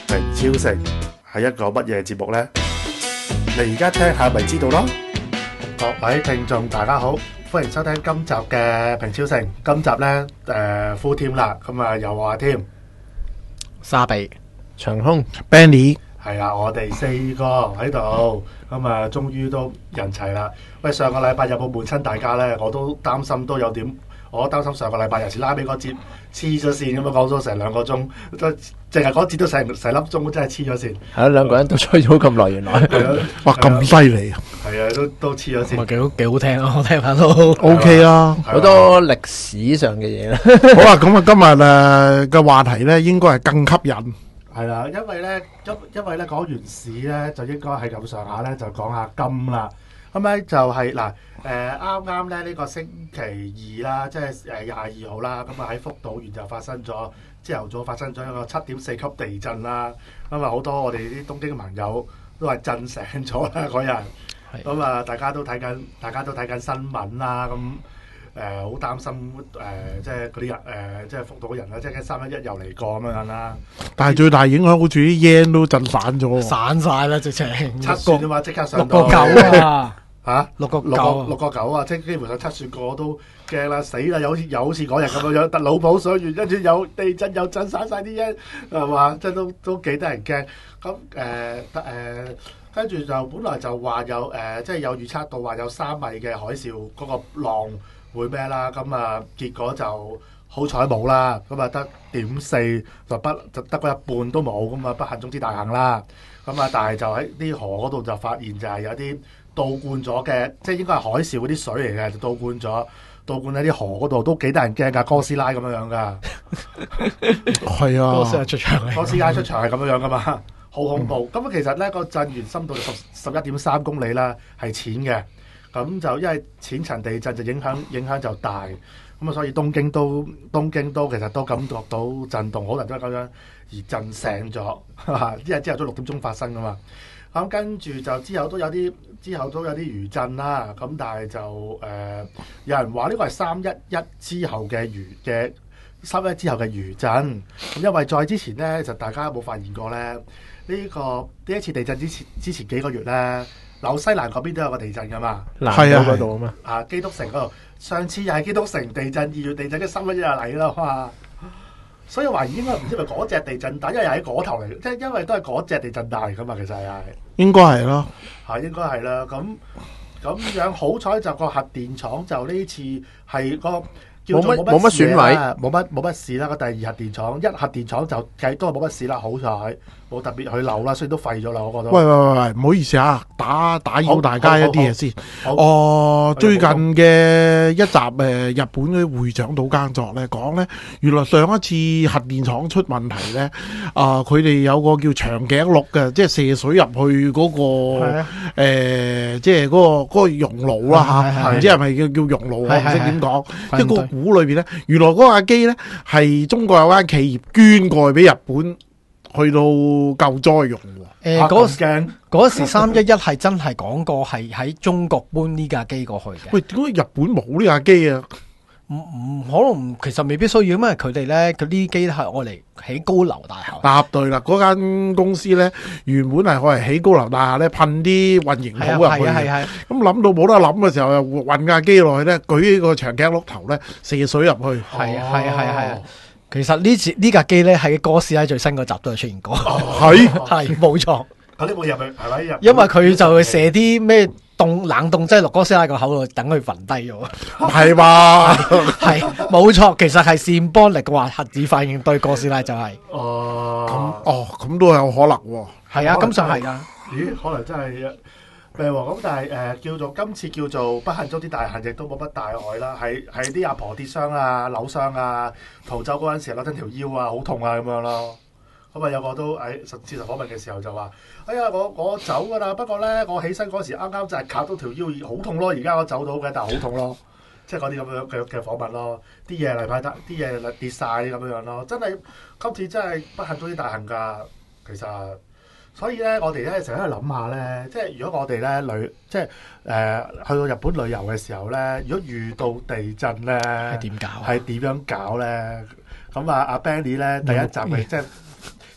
平超城係一個乜嘢節目呢？你而家聽下咪知道咯。各位聽眾大家好，歡迎收聽今集嘅平超城。今集呢full team啦，咁啊有我阿添、 沙比、 長空、 Benny， 係啦，我哋四個喺度，咁啊終於都人齊啦。喂，上個禮拜有冇悶親大家呢？我都擔心都有點。我擔心上個禮拜有時拉尾嗰節黐咗線咁樣講咗成2個鐘，淨係嗰節都成粒鐘，真係黐咗線。 係啊，兩個人都吹咗咁耐，原來哇咁犀利啊！ 係啊，都黐咗線。 幾好聽啊！我聽下都 OK 啦， 好多歷史上嘅嘢啦。 好啦，咁啊今日嘅話題咧，應該係更吸引。 係啦，因為咧講完市咧，就應該係咁上下咧，就講下金啦。咁咧就係嗱，啱啱咧呢個星期二啦，即係22號啦，咁啊喺福島縣就發生咗朝頭早發生咗一個7.4級地震啦。咁啊好多我哋啲東京嘅朋友都係震醒咗啦嗰日。咁啊大家都睇緊新聞啦。咁好擔心即係嗰啲人即係福島人啦，即係311又嚟過咁樣啦。 但係最大影響好似啲 yen 都震散咗， 散晒啦，直情七算啊嘛，即刻上到 6.9啊！ 嚇 6個9 啊！即係基本上七算個都驚啦，死啦！又好似嗰日咁樣，特魯普上完，跟住有地震又震散晒啲嘢，係嘛？即係都幾得人驚。咁跟住就本來就話有即係有預測到話有3米嘅海嘯嗰個浪會咩啦？咁啊結果就好彩冇啦。咁啊得0.4就得嗰一半都冇，咁啊不幸中之大幸啦。咁啊但係就喺啲河嗰度就發現就係有啲倒灌咗嘅，即係應該係海嘯嗰啲水嚟嘅，就倒灌喺啲河嗰度，都幾得人驚㗎，哥斯拉咁樣㗎。 係啊， 哥斯拉出場， 哥斯拉出場係咁樣㗎嘛，好恐怖。咁其實咧個震源深度就11.3公里啦，係淺嘅。咁就因為淺層地震就影響就大，咁啊所以東京都其實都感覺到震動，可能都係咁樣而震醒咗，因為朝頭早6點鐘發生㗎嘛。咁跟住就之後都有啲餘震啦，咁但係就有人話呢個係311之後嘅311之後嘅餘震，咁因為再之前咧就大家有冇發現過咧？呢一次地震之前幾個月咧，紐西蘭嗰邊都有個地震噶嘛， 南島嗰度啊嘛， 啊基督城嗰度，上次又係基督城地震2月地震，嘅311又嚟啦嘛。所以懷疑應該唔知係咪嗰隻地震帶，因為又喺嗰頭嚟，即係因為都係嗰隻地震帶嚟噶嘛，其實係應該係咯， 應該係啦。咁樣好彩就個核電廠就呢次係個叫做冇乜損毀，冇乜事啦。個第2核電廠1核電廠就計都係冇乜事啦，好彩冇特別去漏啦，所以都廢咗啦。我覺得。喂， 唔好意思啊，打擾大家一啲嘢先。最近嘅一集日本嘅會長島耕作咧講咧，原來上一次核電廠出問題咧，佢哋有個叫長頸鹿嘅，即係射水入去嗰個即係嗰個熔爐啦嚇，唔知係咪叫熔爐啊？唔識點講。即係嗰個鼓裏邊咧，原來嗰架機咧係中國有間企業捐過去俾日本。去到救災用喎。 嗰時311係真係講過係喺中國搬呢架機過去嘅。 喂，點解日本冇呢架機啊？ 可能其實未必需要，因為佢哋咧，佢啲機係愛嚟起高樓大廈。 答對啦！嗰間公司咧原本係愛嚟起高樓大廈咧，噴啲混凝土入去。係。咁諗到冇得諗嘅時候，又運架機落去咧，舉起個長頸鹿頭咧，射水入去。 係。其實呢架機咧喺哥斯拉最新嗰集都有出現過，係冇錯。 嗰啲冇入去係咪？ 因為佢就會射啲咩冷凍劑落哥斯拉個口度，等佢暈低咗。 係嘛？ 係冇錯，其實係扇波力嘅話，核子反應堆哥斯拉就係。 咁都有可能喎。 係啊，咁就係啊。 咦？可能真係。咁但係今次叫做不幸中之大幸，亦都冇乜大礙啦。係啲阿婆跌傷啊、扭傷啊，逃走嗰陣時扭親條腰啊，好痛啊咁樣咯。咁啊有個都接受訪問嘅時候就話：哎呀，我走㗎啦，不過咧我起身嗰時啱啱就係卡到條腰，好痛咯。而家我走到嘅，但係好痛咯。即係嗰啲咁樣嘅訪問咯。啲嘢嚟派得，啲嘢跌晒咁樣咯。真係今次真係不幸中之大幸㗎，其實。所以咧，我哋咧成日喺度諗下咧，即係如果我哋咧去到日本旅遊嘅時候咧，如果遇到地震咧，係點樣搞咧？咁阿 Benny 咧第一集咪即係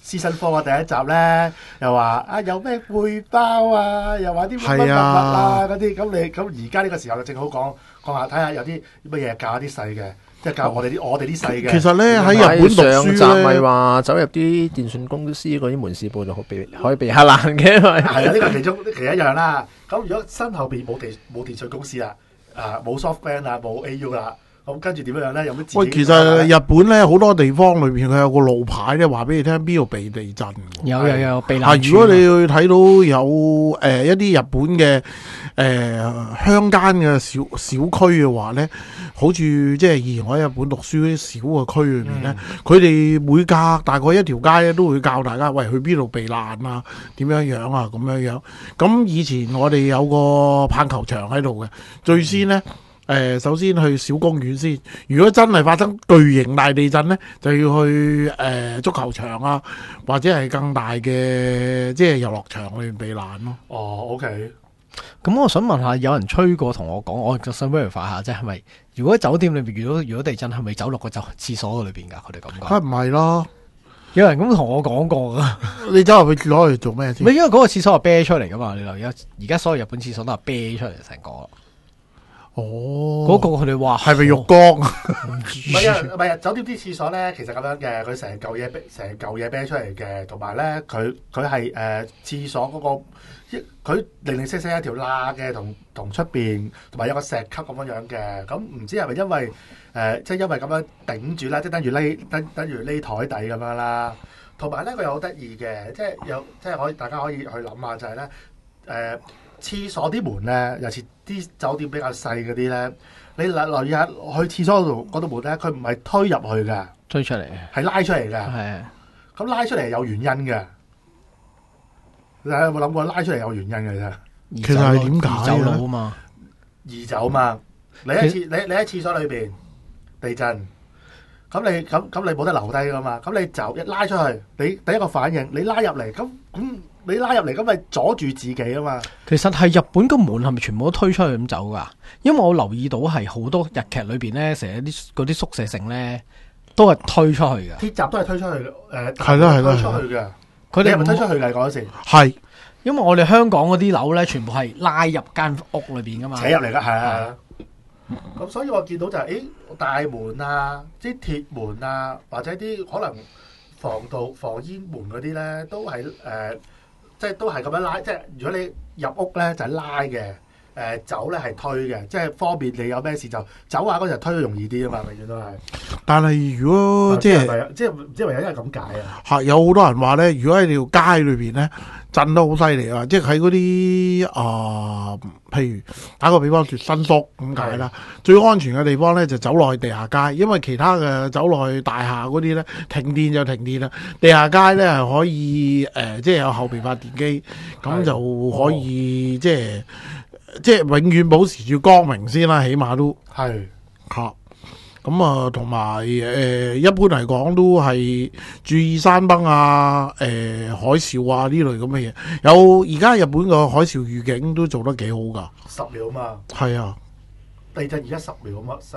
Season 4嘅第一集咧，又話啊有咩背包啊，又話啲乜乜物啊嗰啲，咁而家呢個時候就正好講下，睇下有啲乜嘢教啲細嘅，即係教我哋啲細嘅。 其實咧喺日本讀上集書咪咧， 話走入啲電信公司嗰啲門市部就可以避下難嘅， 係啊，呢個其中其一樣啦。咁如果身後邊冇電信公司啦，冇 SoftBank 啊，冇 AU 啦。咁跟住點樣咧？有咩？ 喂，其實日本咧好多地方裏邊佢有個路牌咧，話俾你聽邊度避地震。 有避難處。 如果你去睇到有一啲日本嘅鄉間嘅小區嘅話咧，好似即係以前我喺日本讀書嗰啲小嘅區裏面咧，佢哋每隔大概一條街咧都會教大家，喂，去邊度避難啊？點樣樣啊？咁樣樣。咁以前我哋有個棒球場喺度嘅，最先咧。首先去小公園先。如果真係發生巨型大地震咧，就要去足球場啊，或者係更大嘅即係遊樂場去避難咯。 哦，OK。 咁我想問下，有人吹過同我講，我就想 verify 下，即係咪如果喺酒店裏邊如果地震，係咪走落個廁所裏邊㗎？佢哋咁講。 梗唔係咯， 有人咁同我講過㗎。 你走入去攞嚟做咩先？ 因為嗰個廁所係啤出嚟㗎嘛，你留意而家所有日本廁所都係啤出嚟成個。 哦， 嗰個佢哋話係咪浴缸？ 唔係啊！酒店啲廁所咧，其實咁樣嘅，佢成嚿嘢啤出嚟嘅，同埋咧佢係廁所嗰個佢零零舍舍一條罅嘅，同出邊，同埋有個石級咁樣嘅。咁唔知係咪因為即係因為咁樣頂住啦，即係等於匿台底咁樣啦。同埋咧佢又好得意嘅，即係大家可以去諗下就係咧廁所啲門咧，尤其啲酒店比較細嗰啲咧，你留意下去廁所嗰度門咧，佢唔係推入去嘅， 推出嚟， 係拉出嚟嘅。 係咁拉出嚟係有原因嘅。你有冇諗過拉出嚟有原因嘅啫？ 其實係點解走佬啊嘛， 移走嘛。你喺廁所裏邊地震，咁你冇得留低噶嘛？咁你走一拉出去，你第一個反應，你拉入嚟，咁你拉入嚟，咁咪阻住自己啊嘛？ 其實係日本個門係咪全部都推出去咁走噶？因為我留意到係好多日劇裏邊咧，成日嗰啲宿舍城咧都係推出去嘅。 鐵閘都係推出去嘅， 係啦推出去嘅。佢哋係咪推出去㗎嗰時？ 係， 因為我哋香港嗰啲樓咧，全部係拉入間屋裏邊噶嘛， 扯入嚟㗎，係啊。咁所以我見到就係，大門啊，啲鐵門啊，或者啲可能防煙門嗰啲咧，都係即係都係咁樣拉。即係如果你入屋咧就係拉嘅，走咧係推嘅，即係方便你有咩事就走下嗰陣推容易啲啊嘛，永遠都係。 但係如果即係唔知係咪因為咁解啊？ 係有好多人話咧，如果喺條街裏邊咧震得好犀利啊，即係喺嗰啲譬如打個比方說新宿咁解啦，最安全嘅地方咧就走落去地下街，因為其他嘅走落去大廈嗰啲咧停電就停電啦，地下街咧係可以即係有後備發電機，咁就可以即係永遠保持住光明先啦，起碼都係嚇。咁啊，同埋一般嚟講都係注意山崩啊、海嘯啊呢類咁嘅嘢。有而家日本個海嘯預警都做得幾好㗎。 10秒嘛。係啊， 地震而家10秒嘛，成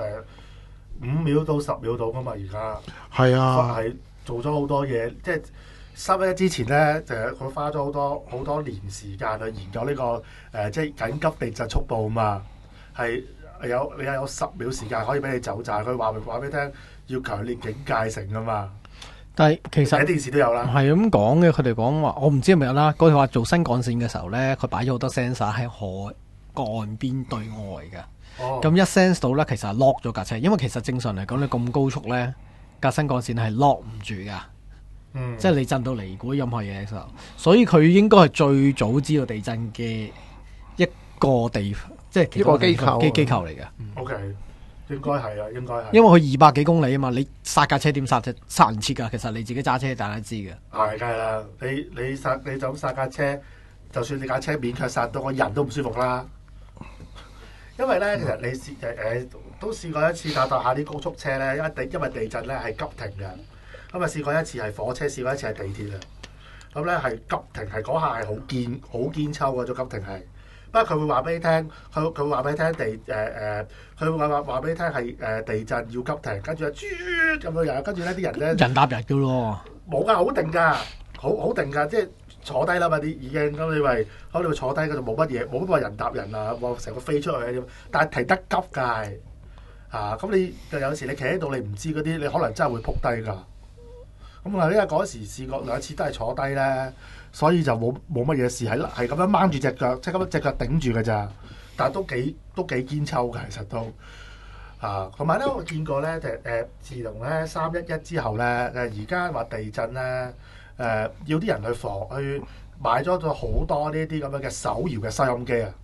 5秒到10秒到㗎嘛，而家係啊， 係做咗好多嘢，即係311之前咧，就係佢花咗好多年時間去研究呢個即係緊急地震速報嘛，係。你有10秒時間可以俾你走炸，佢話俾你聽要強烈警戒成噶嘛。 但係其實喺電視都有啦， 係咁講嘅。佢哋講話，我唔知係咪有啦。嗰條話做新幹線嘅時候咧，佢擺咗好多 sensor 喺海岸邊對外嘅。咁一 sense 到咧，其實係 lock 咗架車，因為其實正常嚟講，你咁高速咧，架新幹線係 lock 唔住噶。即係你震到離估任何嘢嘅時候，所以佢應該係最早知道地震嘅一個地方。即係一個機構嚟嘅。 OK， 應該係啊，應該係。 因為佢200幾公里啊嘛，你剎架車點剎唔切㗎？其實你自己揸車大家知嘅。 係，梗係啦。你就咁剎架車，就算你架車勉強剎到，個人都唔舒服啦。因為咧，其實你都試過一次搭下啲高速車咧，因為地震咧係急停嘅。咁啊試過一次係火車，試過一次係地鐵啊。咁咧係急停，係嗰下係好堅抽嗰種急停係。不過佢會話俾你聽，佢會話俾你聽佢會話俾你聽係地震要急停，跟住咁樣樣，跟住咧啲人咧人搭人嘅咯， 冇㗎，好定㗎， 好定㗎，即係坐低啦嘛啲已經咁你咪坐低嗰度冇乜嘢，冇乜話人搭人啊，成個飛出去咁，但係提得急㗎咁你有時你企喺度你唔知嗰啲，你可能真係會撲低㗎。咁啊，因為嗰時試過2次都係坐低咧，所以就冇乜嘢事，係咁樣掹住隻腳，即係咁樣隻腳頂住㗎咋。但係都幾堅抽㗎，其實都同埋咧，我見過咧，自從咧311之後咧，而家話地震咧，要啲人去買咗好多呢啲咁樣嘅手搖嘅收音機啊！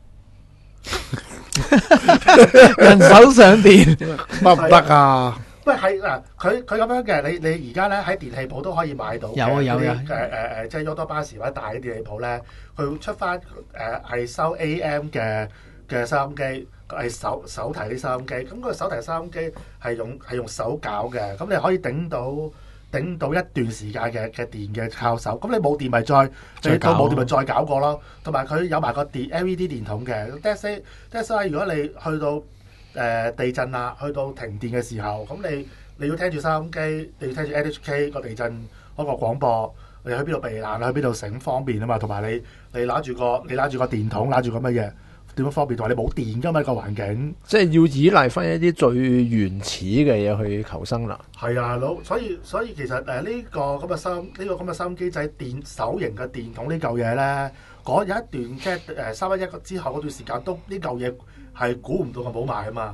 人手上電得唔得啊？ 喂，係嗱，佢咁樣嘅，你而家咧喺電器鋪都可以買到嘅。 有即係 Yodo 巴士或者大啲電器鋪咧，佢會出翻係收 AM 嘅收音機，係手提啲收音機。咁個手提收音機係用手搞嘅，咁你可以頂到一段時間嘅電嘅靠手。咁你冇電咪冇電咪再搞過咯。同埋佢有埋個LED 電筒嘅。That's why 如果你去到地震啦，去到停電嘅時候，咁你要聽住收音機，你要聽住 NHK 個地震嗰個廣播，你去邊度避難，去邊度醒方便啊嘛。同埋你拿住個電筒，拿住個乜嘢點樣方便？同埋你冇電㗎嘛個環境， 即係要依賴翻一啲最原始嘅嘢去求生啦。 係啊，所以其實呢個咁嘅收音機仔手型嘅電筒呢嚿嘢咧，有一段即係311之後嗰段時間都呢嚿嘢係估唔到佢冇賣啊嘛。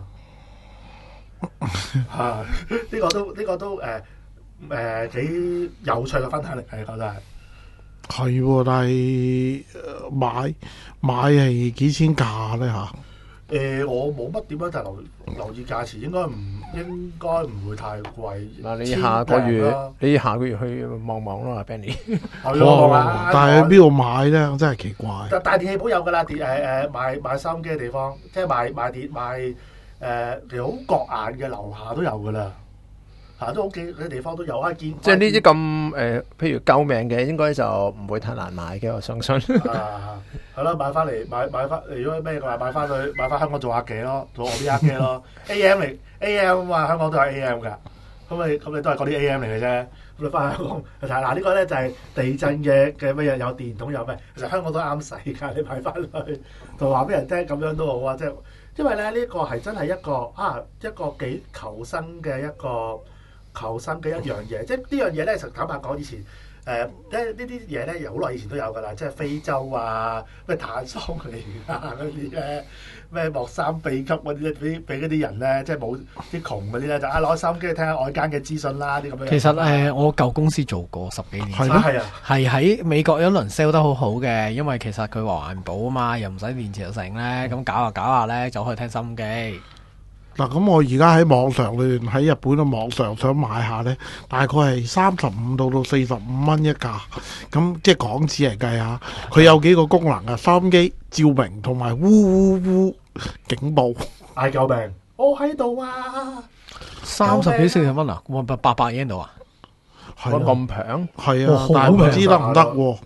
呢個都幾有趣嘅分享嚟，係覺得係喎，但係買係幾錢價咧嚇？ 我冇乜點樣就留意價錢，應該唔會太貴。 嗱，你下個月去望望啦 Benny。 但係喺邊度買咧？真係奇怪。 大電器鋪有㗎啦，買收音機嘅地方，即係買其實好覺眼嘅樓下都有㗎啦。都好幾啲地方都有見。 即係呢啲咁譬如救命嘅，應該就唔會太難買嘅，我相信。 係咯，買翻嚟，如果咩嘅話，買翻香港做下機咯，做我啲下機咯。AM 啊嘛，香港都係 AM 㗎。咁你都係嗰啲 AM 嚟嘅啫。咁你翻香港睇嗱，呢個咧就係地震嘅乜嘢，有電筒有咩？其實香港都啱使㗎，你買翻去同話俾人聽，咁樣都好啊。即係因為咧呢個係真係一個幾求生嘅一樣嘢，即係呢樣嘢咧，坦白講，以前呢啲嘢咧，好耐以前都有㗎啦，即係非洲啊，咩坦桑尼亞嗰啲咧，咩莫桑比克嗰啲咧，俾嗰啲人咧，即係冇啲窮嗰啲咧，就攞收音機去聽下外間嘅資訊啦，啲咁樣。 其實我舊公司做過10幾年， 係係喺美國有一輪 sell 得好好嘅，因為其實佢話環保啊嘛，又唔使電池又成咧，咁搞下咧就可以聽收音機。 嗱，咁我而家喺網上喺日本嘅網上想買下咧，大概係35到45蚊一架，咁即係港紙嚟計下，佢有幾個功能啊？收音機、照明同埋嗚嗚嗚警報， 嗌救命！我喺度啊 ！30幾40蚊啊？800 yen 度啊？ 係咁平？ 係啊，但係唔知得唔得喎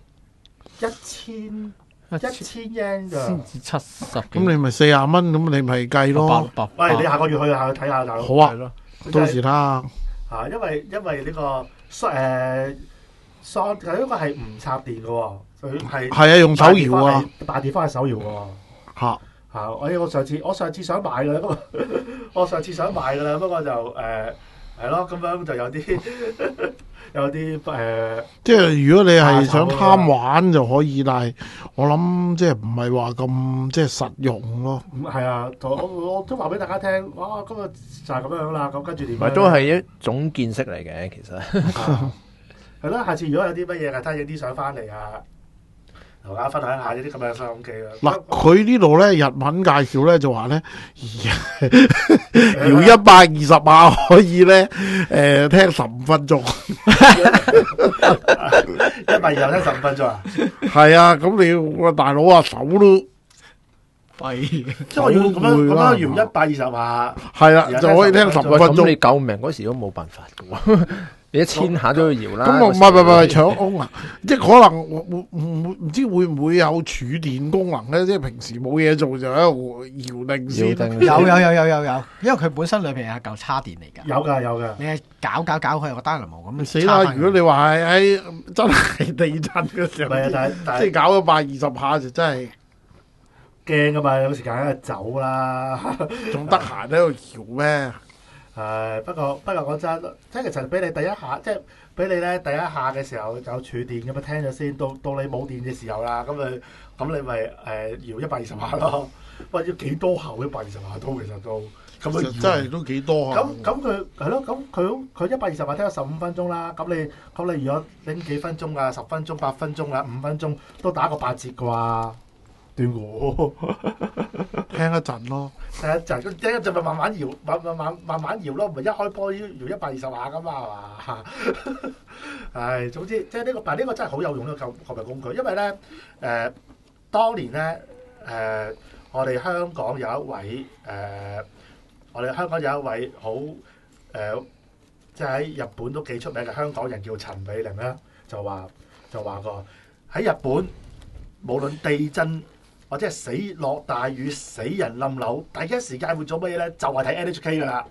？1000 yen 㗎， 先至70幾。 咁你咪40蚊，咁你咪計咯。 喂，你下個月去下去睇下就好啊，到時啦。 因為呢個佢呢個係唔插電嘅喎，佢係用手搖啊， 大電翻係手搖嘅喎。我上次想買嘅啦，不過就係咯，咁樣就有啲即係如果你係想貪玩就可以，但係我諗即係唔係話咁即係實用咯。 係啊，我都話俾大家聽，哇！今日就係咁樣啦，咁跟住點？ 唔係都係一種見識嚟嘅，其實係啦。下次如果有啲乜嘢嘅，睇影啲相翻嚟啊，同大家分享下呢啲咁嘅收音機啦。 嗱，佢呢度咧日文介紹咧就話咧，搖120下可以咧聽15分鐘。 120聽15分鐘啊？ 係啊，咁你個大佬啊手都廢， 即係我要咁樣搖120下。 係啦，就可以聽15分鐘。 咁你救命嗰時都冇辦法嘅喎。你1000下都要搖啦。 咁唔係搶空啊！即係可能唔知會唔會有儲電功能咧？即係平時冇嘢做就喺度搖定先。 有，因為佢本身裏邊係嚿叉電嚟㗎。 有㗎。 你係搞佢有個 dynamo咁。 死啦！如果你話喺真真係地震嘅時候， 唔係啊，但係即係搞咗120下就真係驚噶嘛，有時間喺度走啦。 仲得閒喺度搖咩？ 不過講真，即係其實俾你第一下，即係俾你咧第一下嘅時候有儲電咁啊，聽咗先，到你冇電嘅時候啦，咁你咪搖120下咯。喂，要幾多下120下都其實都咁啊， 真係都幾多啊！ 咁佢係咯，咁佢120下聽咗15分鐘啦。咁你如果拎幾分鐘啊、10分鐘、8分鐘啊、5分鐘都打個8折啩？斷估聽一陣咯， 聽一陣咪慢慢搖，慢慢搖咯，唔係一開波要搖120下噶嘛，係嘛？唉，總之即係呢個，但係呢個真係好有用呢個購物工具，因為咧當年咧我哋香港有一位好即係喺日本都幾出名嘅香港人叫陳美玲咧，就話過喺日本無論地震或者係死落大雨、死人冧樓，第一時間會做乜嘢咧？就係睇 NHK 噶啦。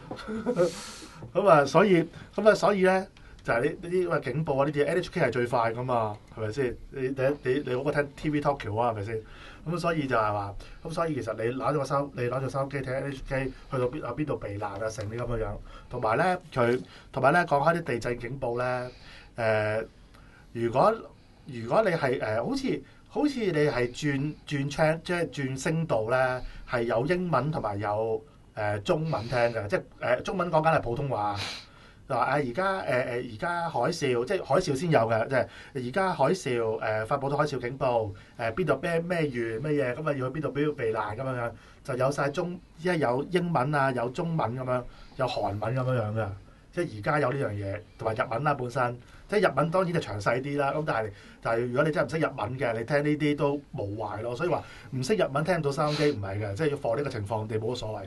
所以咧就係呢啲咁嘅警報啊，呢啲 NHK 係最快噶嘛，係咪先？你好過聽 TV Tokyo 啊，係咪先？咁所以就係話，所以其實你攞咗收音機睇 NHK，去到邊度避難啊，成啲咁嘅樣。同埋咧講開啲地震警報咧，如果你係好似你係轉 channel 即係轉聲道咧，係有英文同埋有中文聽嘅，即係中文講緊係普通話。就話而家海嘯，即係海嘯先有嘅，即係而家海嘯發佈咗海嘯警報，邊度咩縣咩嘢，咁啊要去邊度避難咁樣，就有晒依家有英文啊，有中文咁樣，有韓文咁樣嘅，即係而家有呢樣嘢，同埋日文啦本身，即係日文當然就詳細啲啦。咁但係如果你真係唔識日文嘅，你聽呢啲都無壞咯。所以話唔識日文聽唔到收音機唔係嘅，即係要放呢個情況，你冇乜所謂。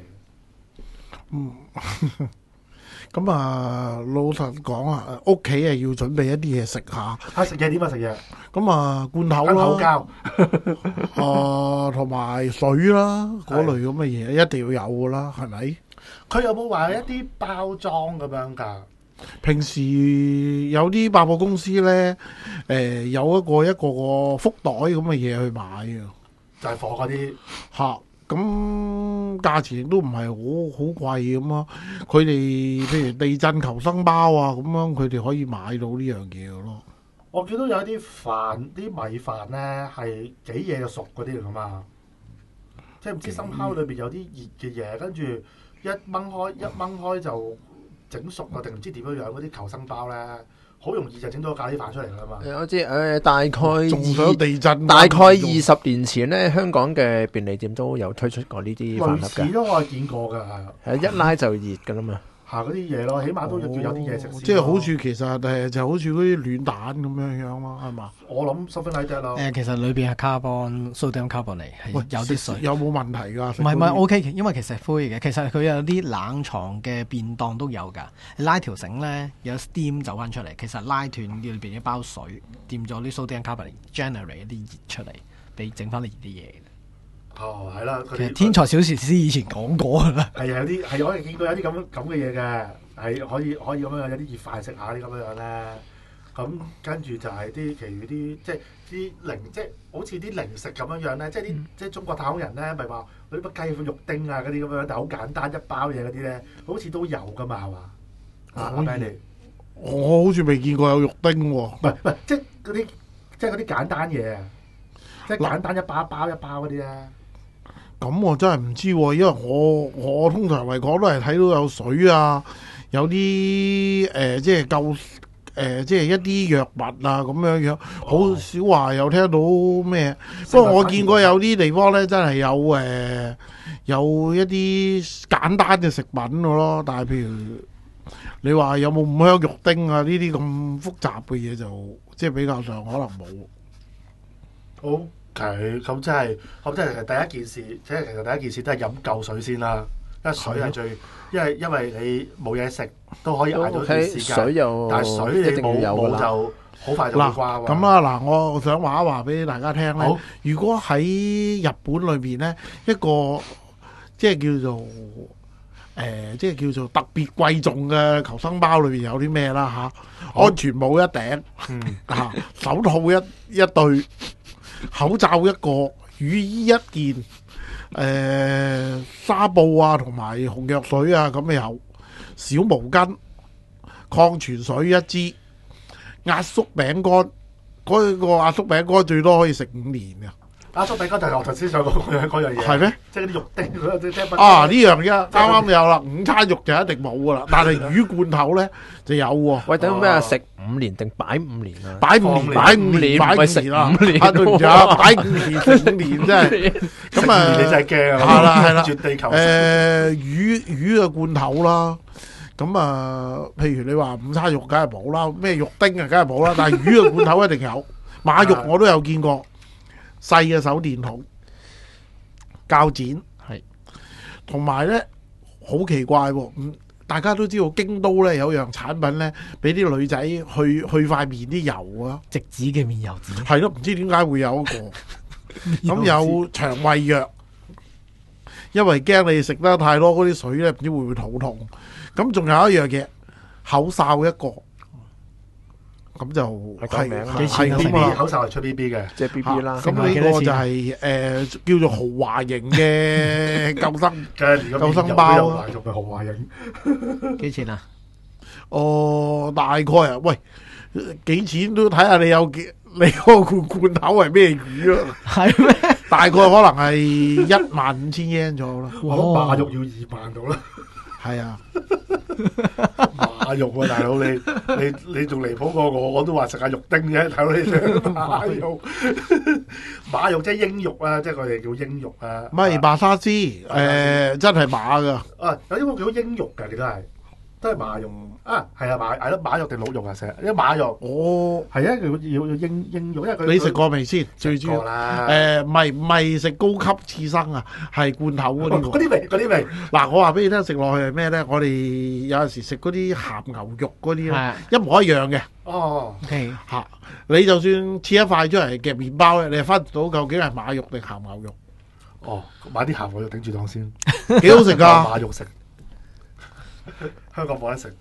咁啊，老實講啊，屋企啊要準備一啲嘢食下。 食嘢點啊？食嘢咁啊，罐頭啦， 口膠同埋水啦，嗰類咁嘅嘢一定要有噶啦，係咪？ 佢有冇話一啲包裝咁樣㗎？ 平時有啲百貨公司咧，有一個福袋咁嘅嘢去買啊， 就係貨嗰啲嚇。咁價錢亦都唔係好貴咁咯。佢哋譬如地震求生包啊，咁樣佢哋可以買到呢樣嘢嘅咯。 我見到有啲啲米飯咧係幾嘢就熟嗰啲嚟噶嘛，即係唔知深烤裏邊有啲熱嘅嘢，跟住一掹開就整熟啊，定唔知點樣嗰啲求生包咧，好容易就整到個咖喱飯出嚟㗎嘛。 我知大概仲想地震， 大概20年前咧，香港嘅便利店都有推出過呢啲飯盒類似都我係見過㗎， 係一拉就熱㗎啦嘛。 下嗰啲嘢咯，起碼都要有啲嘢食先。 即係好處其實就好似嗰啲暖蛋咁樣樣咯，係嘛？ 我諗 something like that 咯。 其實裏邊係 sodium carbonate 係有啲水。 有冇問題㗎？ 唔係 OK，因為其實灰嘅，其實佢有啲冷藏嘅便當都有㗎。拉條繩咧有 steam 走翻出嚟，其實拉斷裏邊一包水，掂咗啲 sodium carbonate generate 一啲熱出嚟，俾整翻啲熱啲嘢。 哦，係啦。 其實天才小説師以前講過啦。 係有啲係可以見到有啲咁嘅嘢嘅，係可以咁樣有啲熱飯食下啲咁樣咧。咁跟住就係啲其餘啲即係啲即係好似啲零食咁樣咧，即係中國太空人咧，咪話嗰啲乜雞款肉丁啊嗰啲咁樣，但係好簡單一包嘢嗰啲咧，好似都有噶嘛係嘛？阿 Benny， 我好似未見過有肉丁喎。 唔係，即係嗰啲簡單嘢啊，即係簡單一包嗰啲咧。 咁我真係唔知喎，因為我通常嚟講都係睇到有水啊，有啲即係夠即係一啲藥物啊咁樣樣，好少話有聽到咩。不過我見過有啲地方咧，真係有一啲簡單嘅食品嘅咯。但係譬如你話有冇五香肉丁啊呢啲咁複雜嘅嘢，就即係比較上可能冇。 好。咁即係第一件事，即係其實第一件事都係飲夠水先啦。因為水係最，因為你冇嘢食都可以捱到一段時間。但係水你冇就好快就會瓜喎。 咁啊我想話一話俾大家聽咧。如果喺日本裏邊咧，一個即係叫做即係叫做特別貴重嘅求生包裏邊有啲咩啦嚇？安全帽一頂，手套一對，口罩一個，雨衣一件，紗布啊同埋紅藥水啊咁有，小毛巾、礦泉水一支，壓縮餅乾，嗰個壓縮餅乾最多可以食5年嘅。 壓縮餅乾就係我頭先想講嗰樣嘢， 係咩？ 即係啲肉丁嗰啲呢樣嘢啱啱有啦，午餐肉就一定冇噶啦，但係魚罐頭咧就有喎。 喂，等咩啊？食5年定擺5年啊？ 擺5年，擺5年，擺5年啦。 5年啊，對唔住啊，擺5年食5年真係。咁啊， 你真係驚啊！ 係啦係啦， 絕地求魚嘅罐頭啦。咁啊，譬如你話午餐肉梗係冇啦，咩肉丁啊梗係冇啦，但係魚嘅罐頭一定有。馬肉我都有見過。細嘅手電筒、鉸剪，係同埋咧好奇怪喎，大家都知道京都咧有樣產品咧，俾啲女仔去塊面啲油啊， 直指嘅面油紙， 係咯，唔知點解會有一個咁有腸胃藥，因為驚你食得太多嗰啲水咧，唔知會唔會肚痛。咁仲有一樣嘢，口哨一個。咁就係點啊？口哨係出 B B 嘅， 即係 B B 啦。 咁呢個就係叫做豪華型嘅救生包啊！ 仲係豪華型， 幾錢啊？ 大概啊，喂，幾錢都睇下你個罐頭係咩魚啊？係咩？大概可能係15000 yen 左右啦。 我諗馬肉要20000到啦。 係啊。 馬肉啊，大佬你仲離譜過我都話食下肉丁啫，睇到你食馬肉，馬肉即係鷹肉啊，即係佢哋叫鷹肉啊。 唔係馬沙斯，真係馬噶。 有啲叫鷹肉㗎，你都係馬肉啊，係啊係咯馬肉定鹿肉啊？成日因為馬肉，係啊，要鷹肉，因為佢你食過未先？最主要唔係食高級刺身啊，係罐頭嗰啲。 嗰啲味。嗱， 我話俾你聽，食落去係咩咧？我哋有陣時食嗰啲鹹牛肉嗰啲咧，一模一樣嘅。嚇！你就算切一塊出嚟夾麵包咧，你係分到究竟係馬肉定鹹牛肉？ 買啲鹹牛肉頂住檔先， 幾好食㗎！ 馬肉食。香港冇得食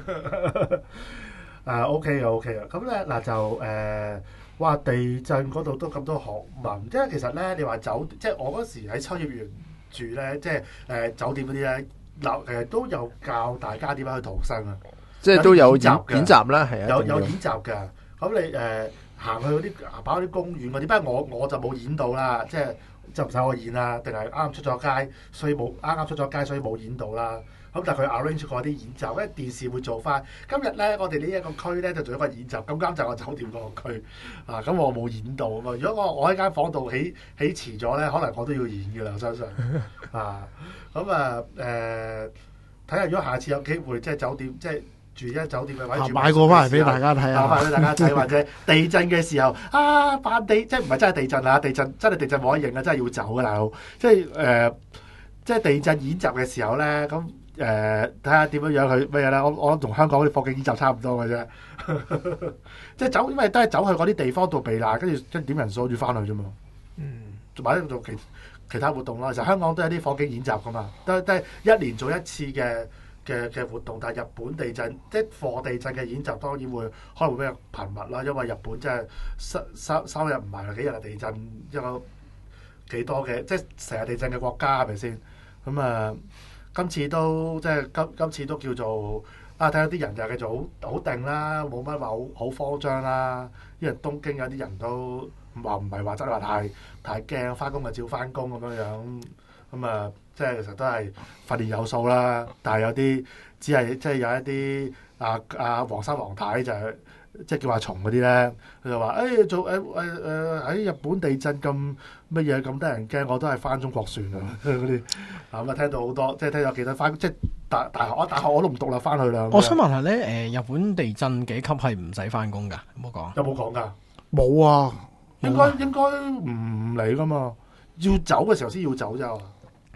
，OK 啊 OK 啊，咁咧嗱就話地震嗰度都咁多學問，即係其實咧你話即係我嗰時喺秋葉原住咧，即係酒店嗰啲咧，都有教大家點樣去逃生啊， 即係都有演習啦，係啊， 有演習㗎。咁你行去嗰啲跑啲公園嗰啲，不過我就冇演到啦，即係就唔使我演啦，定係啱出咗街，所以冇演到啦。咁但係佢 arrange 過啲演習，因為電視會做翻。今日咧，我哋呢一個區咧就做一個演習，咁啱就係我酒店嗰個區啊。咁我冇演到啊嘛。如果我喺間房度起遲咗咧，可能我都要演㗎啦。我相信啊。咁啊睇下如果下次有機會，即係酒店，即係住喺酒店嘅位置， 買過翻嚟俾大家睇下， 買俾大家睇，或者地震嘅時候扮地，即係唔係真係地震啊？真係地震冇得認啊！真係要走㗎，大佬。即係地震演習嘅時候咧，咁。睇下點樣佢乜嘢咧？我諗同香港嗰啲火警演習差唔多嘅啫，即係因為都係走去嗰啲地方度避難，跟住點人數住翻去啫嘛。或者做其他活動啦。其實香港都有啲火警演習噶嘛，都係1年做一次嘅活動。但係日本地震即係貨地震嘅演習，當然可能會比較頻密啦。因為日本真係收入唔係幾日嘅地震一個幾多嘅，即係成日地震嘅國家係咪先？咁啊。今次都叫做睇下啲人就繼續好定啦，冇乜話好慌張啦。因為東京有啲人都唔係話真係話太驚，翻工就照翻工咁樣。咁啊，即係其實都係訓練有素啦。但係有啲只係即係有一啲黃生黃太就係即係叫阿松嗰啲咧，佢就話喺日本地震咁乜嘢咁得人驚，我都係翻中國算啦嗰啲。咁啊聽到好多，即係聽咗幾多翻，即係大學我都唔讀啦，翻去啦。 我想問下咧，日本地震幾級係唔使翻工㗎？有冇講？ 有冇講㗎？ 冇啊， 應該唔嚟㗎嘛，要走嘅時候先要走啫。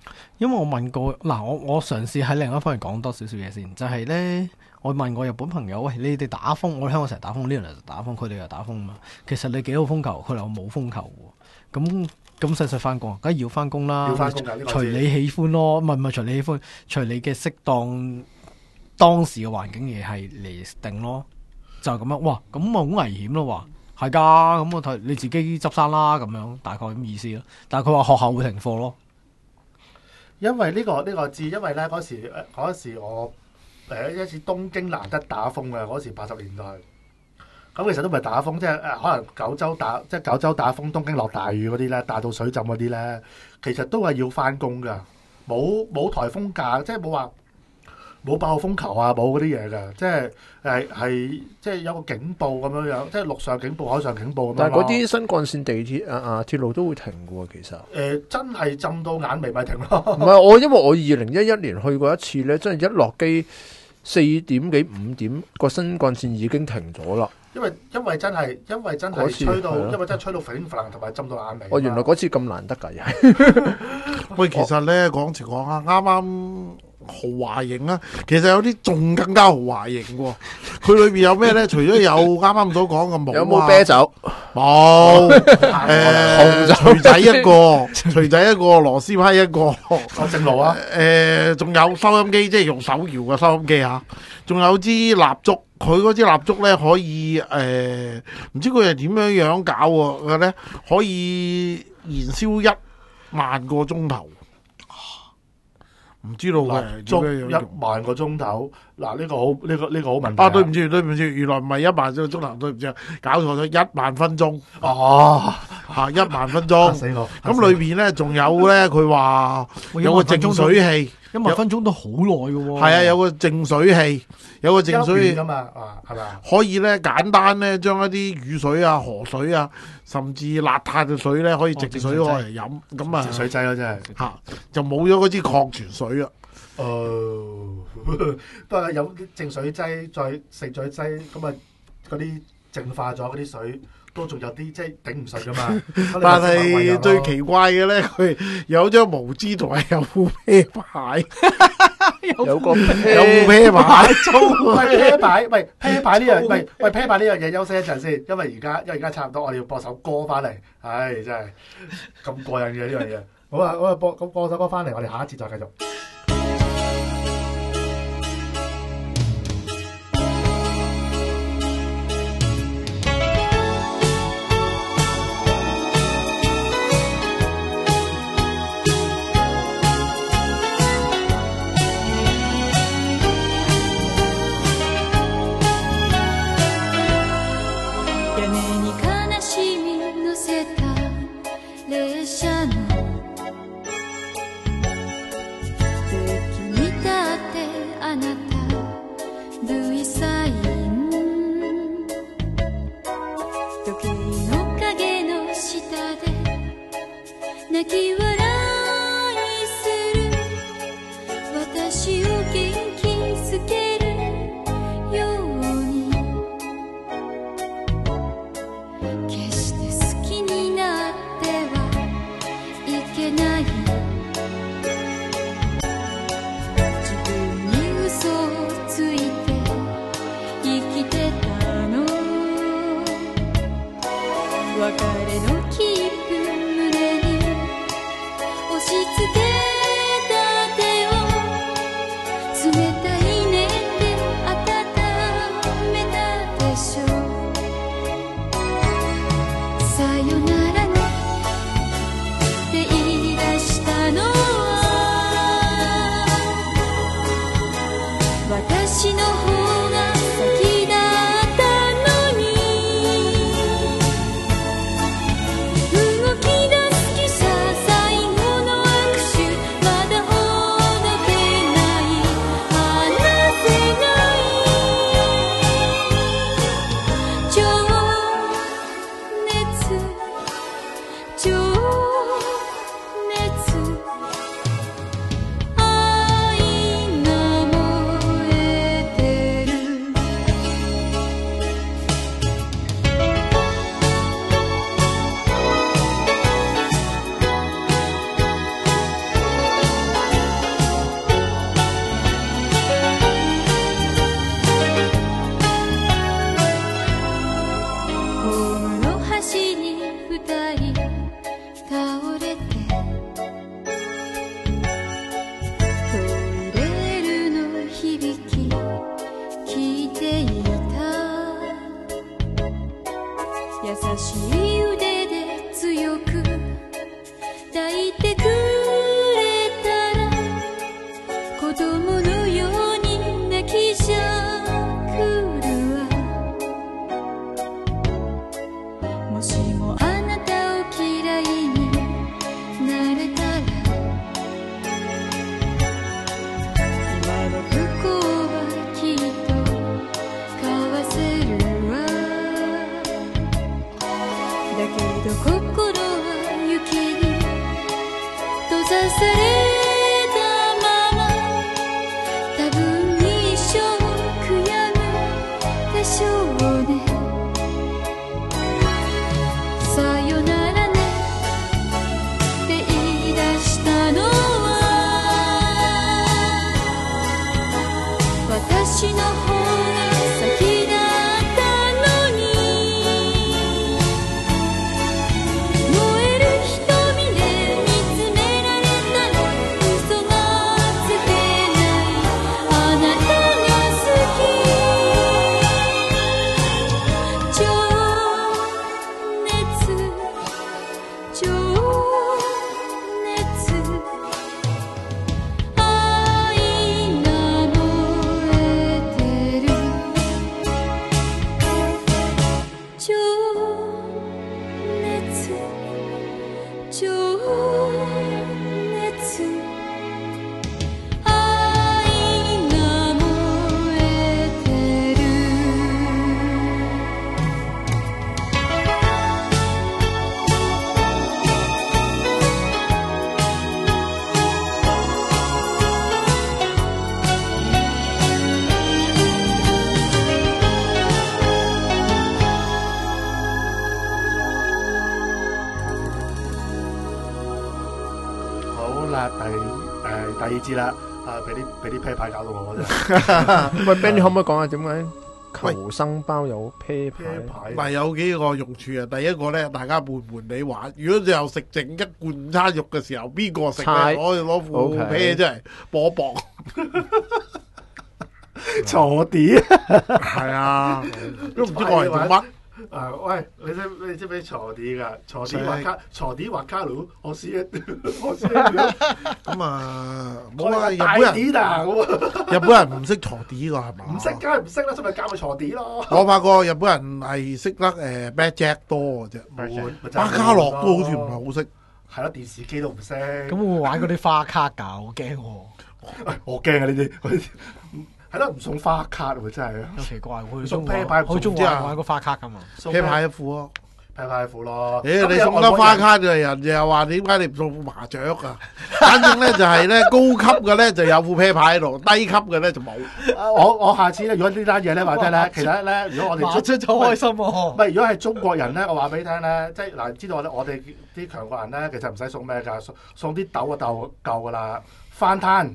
因為我問過嗱，我嘗試喺另一方面講多少少嘢先，就係呢，我問我日本朋友，喂，你哋打風，我哋香港成日打風，呢輪就打風，佢哋又打風嘛。其實你幾號風球？佢哋話冇風球喎。咁使唔使翻工啊？梗係要翻工啦， 要翻工㗎，呢個隨你喜歡咯，唔係隨你喜歡，隨你嘅適當時嘅環境嘢係嚟定咯，就係咁樣。哇，咁啊好危險咯，話係㗎，咁我睇你自己執生啦，咁樣大概咁意思咯。但係佢話學校會停課咯。 因為呢個知，因為咧嗰時我一次東京難得打風啊，嗰時80年代，咁其實都唔係打風，即係可能九州打風，東京落大雨嗰啲咧，大到水浸嗰啲咧，其實都係要翻工噶，冇颱風假，即係冇話冇8號風球啊，冇嗰啲嘢噶，即係即係有個警報咁樣樣，即係陸上警報、海上警報咁樣。 但係嗰啲新幹線、地鐵鐵路都會停嘅喎，其實。 真係浸到眼眉咪停咯。 唔係因為我2011年去過一次咧，真係一落機4點幾5點個新幹線已經停咗啦。 因為真係吹到，因為真係吹到粉粉同埋浸到眼眉。 原來嗰次咁難得㗎，又係。 喂，其實咧講時講啊，啱啱豪華型啊，其實有啲仲更加豪華型喎。佢裏邊有咩咧？除咗有啱啱所講嘅冇， 有冇啤酒？ 冇。錘仔一個，螺絲批一個。 正路啊！ 仲有收音機，即係用手搖嘅收音機嚇。仲有支蠟燭，佢嗰支蠟燭咧可以唔知佢係點樣搞嘅咧，可以燃燒1萬個鐘頭。唔知道嘅， 足1萬個鐘頭。嗱，呢個好問題。 啊，對唔住，原來唔係1萬個鐘頭，對唔住，搞錯咗1萬分鐘。 哦 ，1萬分鐘。 死我！ 咁裏邊咧仲有咧，佢話有個淨水器 ，1萬分鐘都好耐嘅喎。 係啊，有個淨水器， 㗎嘛，係咪啊？ 可以咧簡單咧將一啲雨水啊、河水啊，甚至邋遢嘅水咧，可以淨水攞嚟飲。咁啊， 淨水劑咯，真係就冇咗嗰支礦泉水啊。 不過有啲淨水劑，再盛水劑，咁啊嗰啲淨化咗嗰啲水都仲有啲即係頂唔順噶嘛。 但係最奇怪嘅咧，佢有張毛氈同埋有副啤牌， 有個啤牌， 啤牌，喂啤牌呢樣嘢休息一陣先，因為而家差唔多，我哋要播首歌翻嚟。唉，真係咁過癮嘅呢樣嘢。好啊，我播首歌翻嚟，我哋下一節再繼續。 ホームの端に二人倒れてトイレの響き聞いていた優しい腕で強く抱いてくれたら子供のように泣きじゃくるわもしもあなたを嫌いになれたら今の不幸はきっと交わせるわだけど心は雪に閉ざされたまま多分一生悔やむでしょうねさよならねって言い出したのは私の方が先だったのに燃える瞳で見つめられたの嘘がつけないあなたが好き情熱情熱愛が燃えてる情熱情熱愛が燃えてる好啦，第二節啦，俾啲啤牌搞到我真係喂 Ben， 你可唔可以講下點解求生包有啤牌？ 啤牌。 嗱，有幾個用處啊。第一個咧，大家悶悶地玩。如果最後食剩一罐午餐肉嘅時候，邊個食猜咧？攞副 OK 啤出嚟搏一搏。 坐啲係啊，都唔知我嚟做乜。 喂，你知唔知坐啲㗎？坐識啲畫卡魯，我試一我試一秒。 咁啊，冇啊， 大啲啊！ 日本人唔識坐啲㗎係嘛？ 唔識梗係唔識啦，所以咪教佢坐啲咯。 我發覺日本人係識得Blackjack 多嘅啫，巴卡洛都好似唔係好識。 係咯，電視機都唔識。 咁會唔會玩嗰啲花卡㗎？好驚喎！ 我驚啊！呢啲係咯，唔送花卡喎，真係。 好奇怪，佢送啤牌好中意玩個花卡㗎嘛？ 啤牌一副咯。 啤牌褲咯。 你送得花卡嘅人又話點解你唔送副麻雀啊？反正咧就係咧高級嘅咧就有副啤牌喺度，低級嘅咧就冇。 我下次咧，如果呢單嘢咧話聽咧，其實咧，如果我哋麻雀就開心喎。 唔係，如果係中國人咧，我話俾你聽咧，即係嗱，知道咧，我哋啲強國人咧，其實唔使送咩㗎，送啲豆就夠㗎啦，翻攤。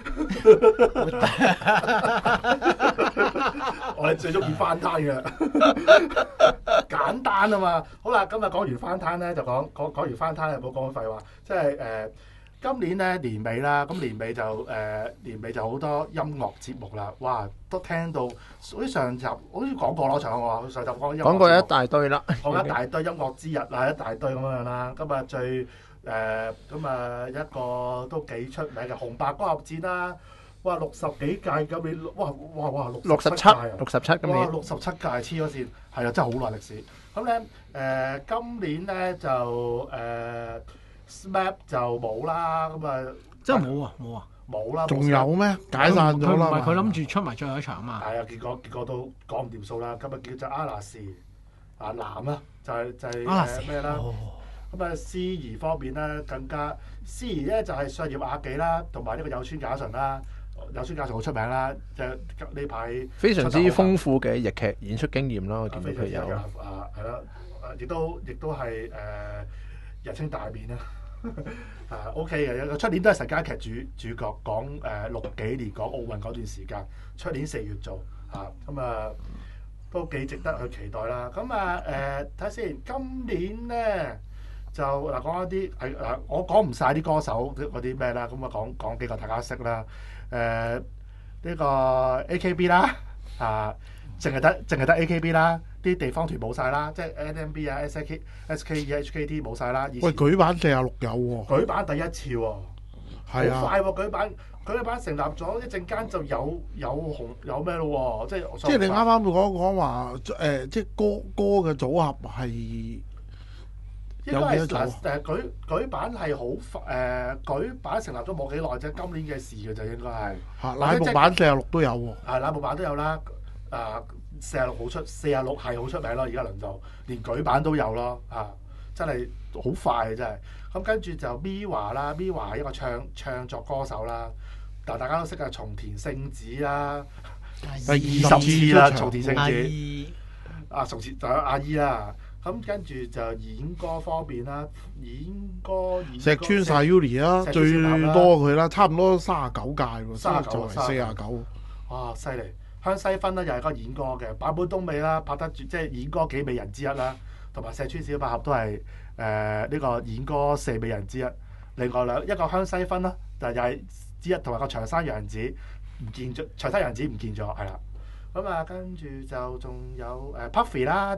我哋最中意翻攤嘅，簡單啊嘛。好啦，今日講完翻攤咧，就講完翻攤，唔好講廢話。即係今年咧年尾啦，咁年尾就好多音樂節目啦。哇，都聽到好似上集好似講過咯，上集講音樂節目講過一大堆啦， 講一大堆音樂之日啊，一大堆咁樣啦。今日最咁一個都幾出名嘅紅白歌合戰啦。哇，60幾屆今年，哇 67今哇年， 67屆黐咗線，係啊，真係好耐歷史。咁咧今年咧就SMAP 就冇啦，咁真係冇啊冇啊！ 冇啦， 仲有咩？解散咗啦嘛。 佢唔係佢諗住出埋最後一場啊嘛。 係啊，結果都講唔掂數啦。今日叫做阿拉士男啦，就係咩啦？咁司儀方面咧更加，司儀咧就係上葉雅紀啦，同埋呢個有村架純啦。有村架純好出名啦，即係呢排非常之豐富嘅日劇演出經驗啦，我見到佢有。 係啦，亦都係日清大面啦。OK 嘅，出年都係神家劇主角，講60幾年講奧運嗰段時間，出年4月做咁都幾值得去期待啦。咁啊睇下先，今年咧就嗱講一啲係嗱，我講唔晒啲歌手嗰啲咩啦，咁啊講幾個大家識啦。呢個 AKB 啦，淨係得 AKB 啦，啲地方團冇晒啦，即係 NMB 啊、SKE、HKT 冇晒啦。 喂，舉版46有喎， 舉版第一次喎， 係好快啊， 喎！舉版成立咗一陣間就有咩咯喎， 即係你啱啱講話即係歌嘅組合係應該係有幾多組舉版係好快舉版成立咗冇幾耐啫，今年嘅事嘅就應該係嚇，乃木坂46都有喎， 係乃木坂都有啦。46好出，46係好出名咯，而家輪到連舉版都有咯，真係好快嘅真係。咁跟住就 Miwa 啦，Miwa 係一個唱作歌手啦，但大家都識嘅松田聖子啦， 第 20次啦，松田聖阿子， 姨松田仲有阿姨啦。咁跟住就演歌方面啦，演歌石川晒 Yuri 啦， 石川最先男啦多佢啦，差唔多39屆喎， 39 作為49。 哇犀利！香西芬咧又係個演歌嘅，坂本冬美啦拍得住，即係演歌幾美人之一啦，同埋石川小百合都係呢個演歌四美人之一。另外一個香西芬啦，就又係之一，同埋個長山洋子唔見咗，長山洋子唔見咗，係啦。咁跟住就仲有Puffy 啦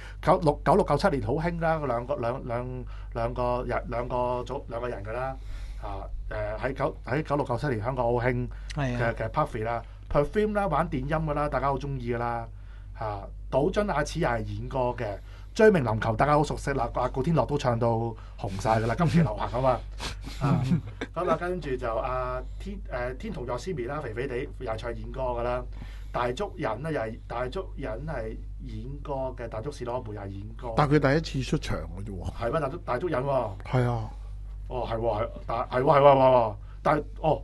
，96、97年好興啦，兩個人㗎啦，喺96、97年香港好興嘅 Puffy 啦。Perfume 啦，玩電音㗎啦，大家好中意㗎啦。島津亞矢又係演歌嘅，追名籃球大家好熟悉啦，古天樂都唱到紅晒㗎啦，今次流行啊嘛。咁跟住就天童佑希彌啦，肥肥地又係唱演歌㗎啦。大竹人咧又係演歌嘅，大竹士羅梅又係演歌。 但係佢第一次出場嘅啫喎。 係咩？大竹人喎。 係啊。 哦，係喎，但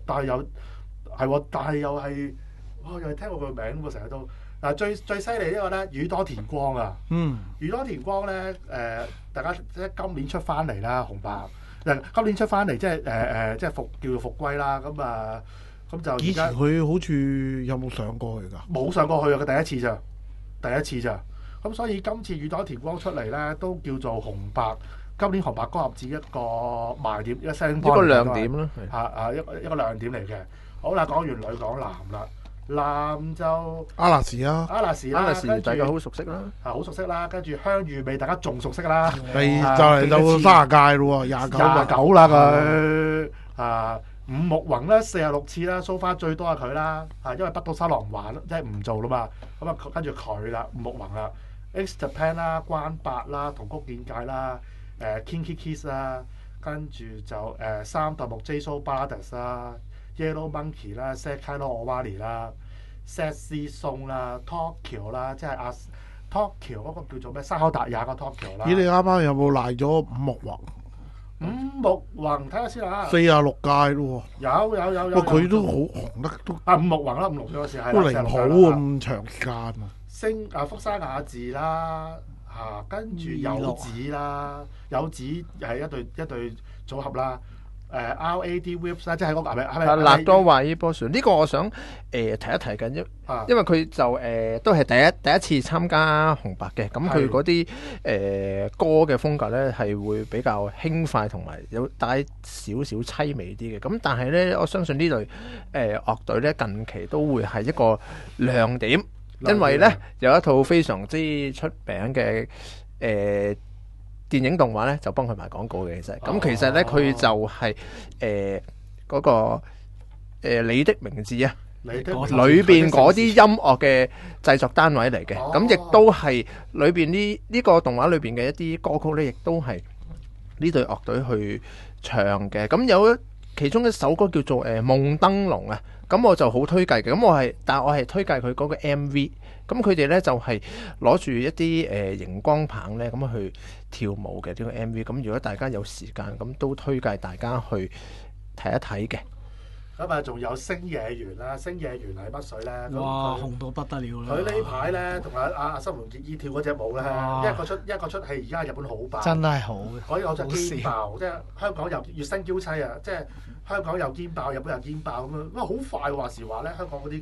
係又係。又係聽過佢個名喎，成日都嗱最犀利呢個咧，宇多田光啊！宇多田光咧大家即係今年出翻嚟啦，紅白今年出翻嚟，即係即係叫做復歸啦。咁就以前佢好似有冇上過去㗎？ 冇上過去啊！佢第一次咋。咁所以今次宇多田光出嚟咧，都叫做紅白今年紅白歌合戰一個賣點，一個亮點啦。 一個亮點嚟嘅。好啦，講完女講男啦。男就阿拉士啦， 大家好熟悉啦， 好熟悉啦。跟住香裕美，大家仲熟悉啦。 係就嚟到30屆咯喎，29 啦佢。伍木宏咧46次啦，so far最多係佢啦。因為北島三郎唔玩，即係唔做啦嘛。咁跟住佢啦，伍木宏啦 ，X Japan 啦，關八啦，同谷健介啦，Kinky Kids 啦，跟住就三代目 JSOUL BROTHERS 啦。Yellow Monkey 啦 ，Sekiro Owari 啦 ，Sexy Zone 啦 ，Tokyo 啦，即係Tokyo 嗰個叫做咩？山口達也個 Tokyo 啦。 咦？你啱啱有冇賴咗伍木宏？ 伍木宏睇下先啦。 46屆咯喎。 有。 佢都好紅得都。 伍木宏啦，伍木嗰時係。 都離譜咁長時間啊！ 福山雅治啦，跟住柚子啦，柚子係一對組合啦。RAD Whips 啦，即係嗰個係咪立多華伊波船呢個我想提一提緊，因為佢就都係第一次參加紅白嘅，咁佢嗰啲歌嘅風格咧係會比較輕快同埋有帶少少凄美啲嘅，咁但係咧我相信呢類樂隊咧近期都會係一個亮點，因為咧有一套非常之出名嘅電影動畫咧就幫佢賣廣告嘅，其實咧佢就係嗰個你的名字啊，裏邊嗰啲音樂嘅製作單位嚟嘅，咁亦都係裏邊呢個動畫裏邊嘅一啲歌曲咧，亦都係呢隊樂隊去唱嘅。咁有其中一首歌叫做夢燈籠啊，咁我就好推介嘅。但我係推介佢嗰個 MV。咁佢哋咧就係攞住一啲熒光棒咧咁去跳舞嘅呢個 MV。咁如果大家有時間，咁都推介大家去睇一睇嘅。咁仲有星野源啦，星野源係乜水咧？ 哇，紅到不得了啦！ 佢呢排咧同阿新垣結衣跳嗰隻舞咧，一個出戲，而家日本好爆， 真係好嘅。 嗰啲我就堅爆，即係香港又月薪嬌妻啊！即係香港又堅爆，日本又堅爆咁樣。哇，好快話時話咧，香港嗰啲劇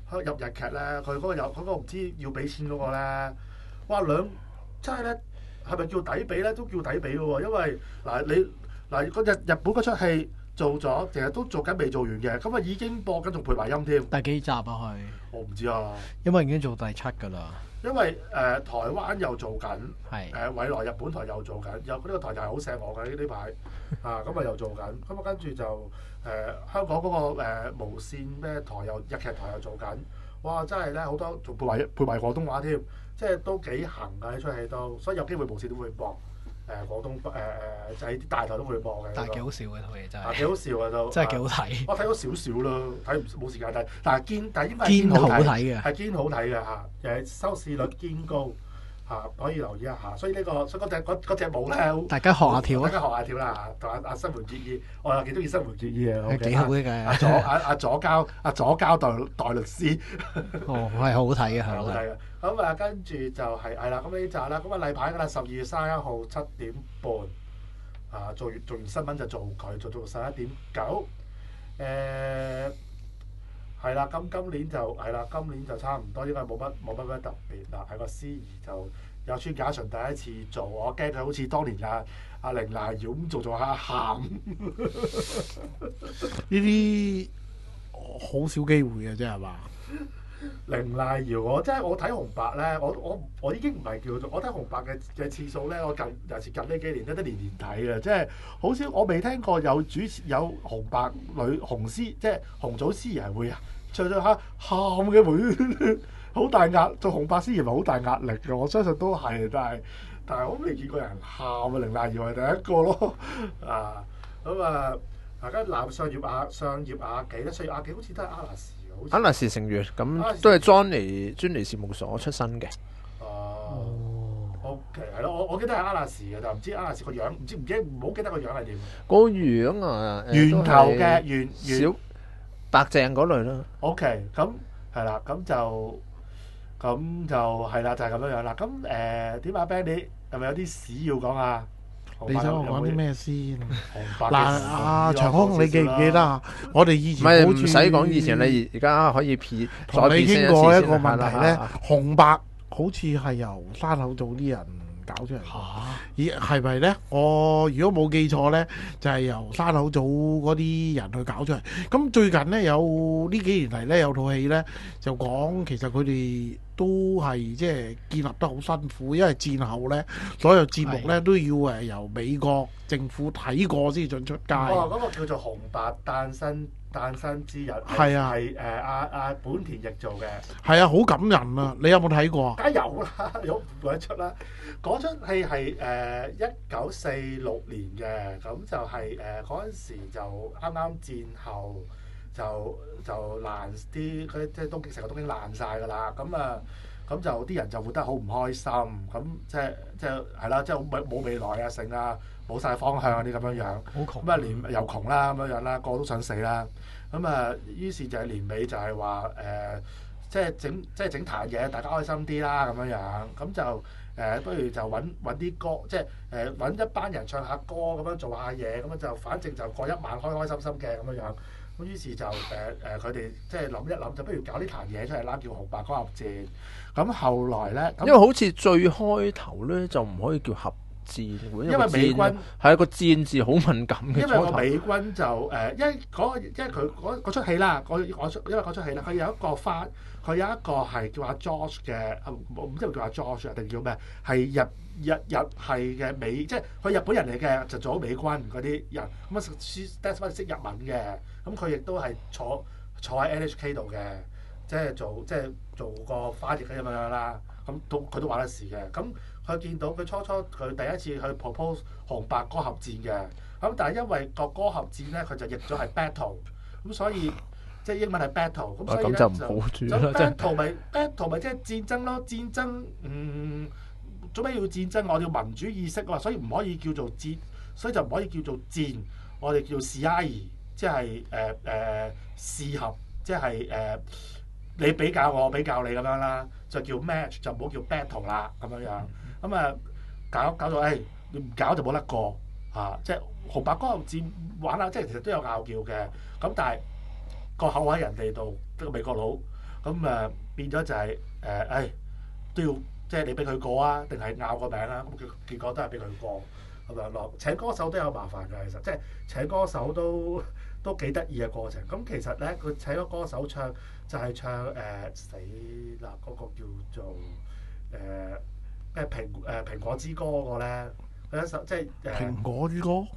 入日劇咧，佢嗰個唔知要俾錢嗰個咧，哇真係咧係咪叫抵俾咧？都叫抵俾嘅喎，因為嗱嗰日本嗰出戲做咗，成日都做緊未做完嘅，咁啊已經播緊仲配埋音添。 第幾集啊佢？ 我唔知啊， 因為已經做第7㗎啦。 因為台灣又做緊， 係未來日本台又做緊，有呢個台就係好錫我嘅呢排啊，咁啊又做緊，咁啊跟住就香港嗰個無線咩台又日劇台又做緊，哇！真係咧好多仲配埋廣東話添，即係都幾行㗎呢出戲都，所以有機會無線都會播廣東就係啲大台都會播嘅。 但係幾好笑嘅套嘢真係。 幾好笑啊都。 真係幾好睇。 我睇咗少少咯，冇時間睇，但係應該係堅好睇嘅， 係堅好睇嘅嚇，誒收視率堅高嚇，可以留意一下。所以嗰隻舞咧， 大家學下跳啊！ 大家學下跳啦嚇，同阿新垣結衣，我又幾中意新垣結衣嘅， 幾好嘅。 阿左膠代律師， 哦，係好睇嘅，係好睇嘅。咁啊，跟住就係啦，咁呢集啦，咁啊例牌㗎啦，12月31號7點半。做完新聞就做佢，做到11.9，係啦。咁今年就差唔多，應該冇乜特別啦。係個司儀就有村架純第一次做，我驚佢好似當年阿綾瀨遙咁做下喊。 呢啲好少機會嘅啫係嘛？ 綾瀨遙我睇紅白咧，我已經唔係叫做我睇紅白嘅次數咧，尤其近呢幾年都年睇嘅，即係好少我未聽過有主持有紅白紅絲即係紅組司儀係會唱下喊嘅會，好大壓做紅白司儀咪好大壓力嘅，我相信都係，但係我未見過人喊啊！綾瀨遙係第一個咯啊咁啊！大家男上葉雅紀咧，上葉雅紀好似都係阿拉士成員咁都係專尼事務所出身嘅。 OK 係咯，我記得係阿拉士嘅，但唔知阿拉士個樣，唔好記得個樣係點。 個樣啊， 圓頭嘅圓小白淨嗰類啦。 OK，咁係啦，咁就係啦，就係咁樣樣啦。咁點啊 Benny 係咪有啲屎要講啊？ 你想我講啲咩先？嗱，阿長空，你記唔記得啊？我哋以前唔使講以前，你而家可以同你傾過一個問題咧，紅白好似係由山口組啲人搞出嚟。咦，係咪咧？我如果冇記錯咧，就係由山口組嗰啲人去搞出嚟。咁最近咧有呢幾年嚟咧有套戲咧，就講其實佢哋都係即係建立得好辛苦，因為戰後咧所有節目咧都要由美國政府睇過先準出街。 嗰個叫做紅白誕生之日， 係啊， 係阿本田翼做嘅。 係啊，好感人啊！你有冇睇過啊？ 梗係有啦，有一出啦。嗰出戲係1946年嘅，咁就係嗰陣時就啱啱戰後就爛啲，即係東京成個東京爛晒㗎啦。咁就啲人就活得好唔開心，咁即係啦，即係冇未來啊，成啊，冇晒方向啊啲咁樣樣。好窮。咁啊年又窮啦咁樣樣啦，個個都想死啦。咁啊，於是就係年尾就係話即係整壇嘢，大家開心啲啦咁樣樣。咁就不如就揾啲歌，即係揾一班人唱下歌咁樣做下嘢，咁樣就反正就過一晚開開心心嘅咁樣樣。咁於是就佢哋即係諗一諗，就不如搞呢壇嘢出嚟啦，叫紅白歌合戰。咁後來咧， 因為好似最開頭咧就唔可以叫合戰，因為美軍係一個戰字好敏感嘅。 因為個美軍就因為佢嗰出戲啦，因為嗰出戲啦，佢有一個係叫阿 George 嘅，唔知係咪叫阿 George 定叫咩？係日系嘅美，即係佢日本人嚟嘅，就做咗美軍嗰啲人。咁啊識日文嘅，咁佢亦都係坐喺 NHK 度嘅，即係做個翻譯咁樣啦。咁佢都話得事嘅。咁佢見到佢初佢第一次去 propose 紅白歌合戰嘅，咁但係因為個歌合戰咧，佢就譯咗係 battle，咁所以即係英文係 battle，咁所以咧就唔好住啦。 battle 咪即係戰爭咯，戰爭做咩要戰爭？我哋要民主意識啊，所以唔可以叫做戰，所以就唔可以叫做戰，我哋叫 siai， 即係試合，即係你比較我比較你咁樣啦，就叫 match， 就唔好叫 battle 啦咁樣樣。咁啊搞到你唔搞就冇得過啊！即係紅白歌合戰玩下，即係其實都有拗撬嘅。咁但係個口喺人哋度，個美國佬。 咁變咗就係都要即係你俾佢過啊，定係拗個名啊？咁結果都係俾佢過咁樣咯。請歌手都有麻煩㗎，其實即係請歌手都幾得意嘅過程。咁其實咧，佢請咗歌手唱就係唱死啦嗰個叫做咩蘋果之歌嗰個咧，有一首即係蘋果之歌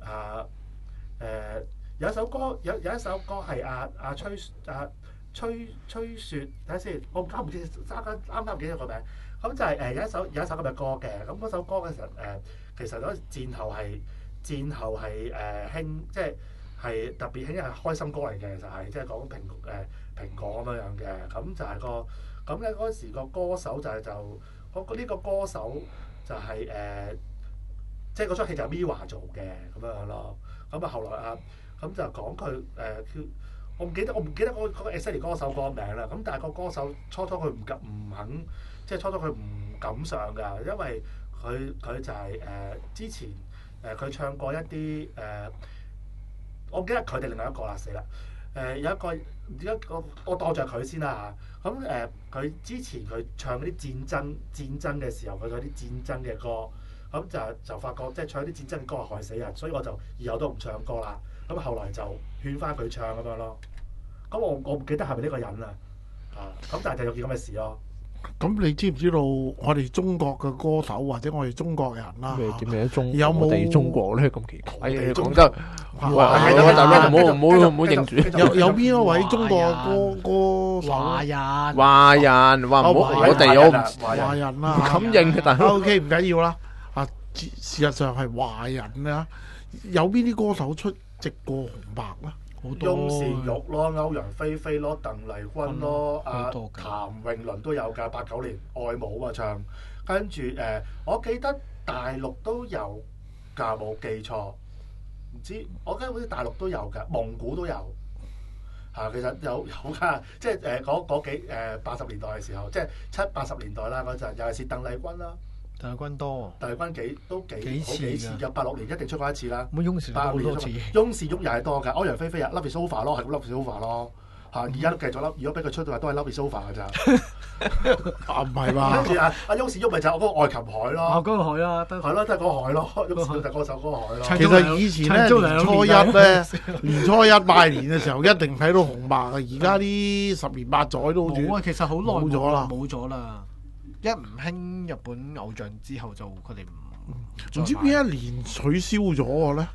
有一首歌有一首歌係阿吹雪，睇下先，我唔知啱唔記得個名。咁就係有一首咁嘅歌嘅。咁嗰首歌嘅時候其實嗰戰後係興，即係特別興係開心歌嚟嘅，其實係即係講蘋果咁樣樣嘅。咁就係咁咧嗰時個歌手就呢個歌手就係即係嗰出戲就係 Mirror 做嘅咁樣咯。咁啊後來咁就講佢我唔記得嗰個 exactly 歌手個名啦。咁但係個歌手初佢唔肯，即係初佢唔敢上㗎，因為佢就係之前佢唱過一啲我唔記得佢哋另外一個啦，死啦有一個而家我當著佢先啦嚇。咁佢之前佢唱嗰啲戰爭嘅時候，佢嗰啲戰爭嘅歌，咁就發覺即係唱啲戰爭嘅歌係害死人，所以我就以後都唔唱歌啦。咁後來就勸翻佢唱咁樣咯。咁我唔記得係咪呢個人啊？咁但係就有件咁嘅事咯。 咁你知唔知道我哋中國嘅歌手或者我哋中國人啦？ 咩點樣有冇我哋中國咧咁奇怪？ 中講得哇，大家唔好認住。 有邊一位中國歌手？ 華人話唔好我哋我唔華人啦， 唔敢認嘅，但係 OK 唔緊要啦。事實上係華人啦。有邊啲歌手出席過紅白啦？好多翁倩玉咯，歐陽菲菲咯，鄧麗君咯， 好多㗎譚詠麟都有㗎，89年愛慕啊唱。跟住我記得大陸都有㗎，冇記錯。唔知我記得好似大陸都有㗎，蒙古都有嚇。其實有㗎，即係嗰幾80年代嘅時候，即係70、80年代啦嗰陣，尤其是鄧麗君啦。 鄧麗君多， 鄧麗君幾次㗎， 有86年一定出過一次啦。 咁翁倩玉都好多次， 翁倩玉又係多㗎，歐陽菲菲啊 Love Is Over 咯，係咁 Love Is Over 咯嚇，而家都繼續 Love，如果俾佢出到都係 Love Is Over 㗎咋。 唔係嘛？ 跟住阿翁倩玉咪就係嗰個愛琴海咯， 嗰個海啦， 係咯，都係嗰個海咯，翁倩玉就歌手嗰個海咯。 其實以前咧年初一咧，年初一拜年嘅時候一定睇到紅白嘅，而家啲10年8載都好似冇啊，其實好耐冇咗啦， 冇咗啦。一唔興日本偶像之後就佢哋唔知邊一年取消咗嘅咧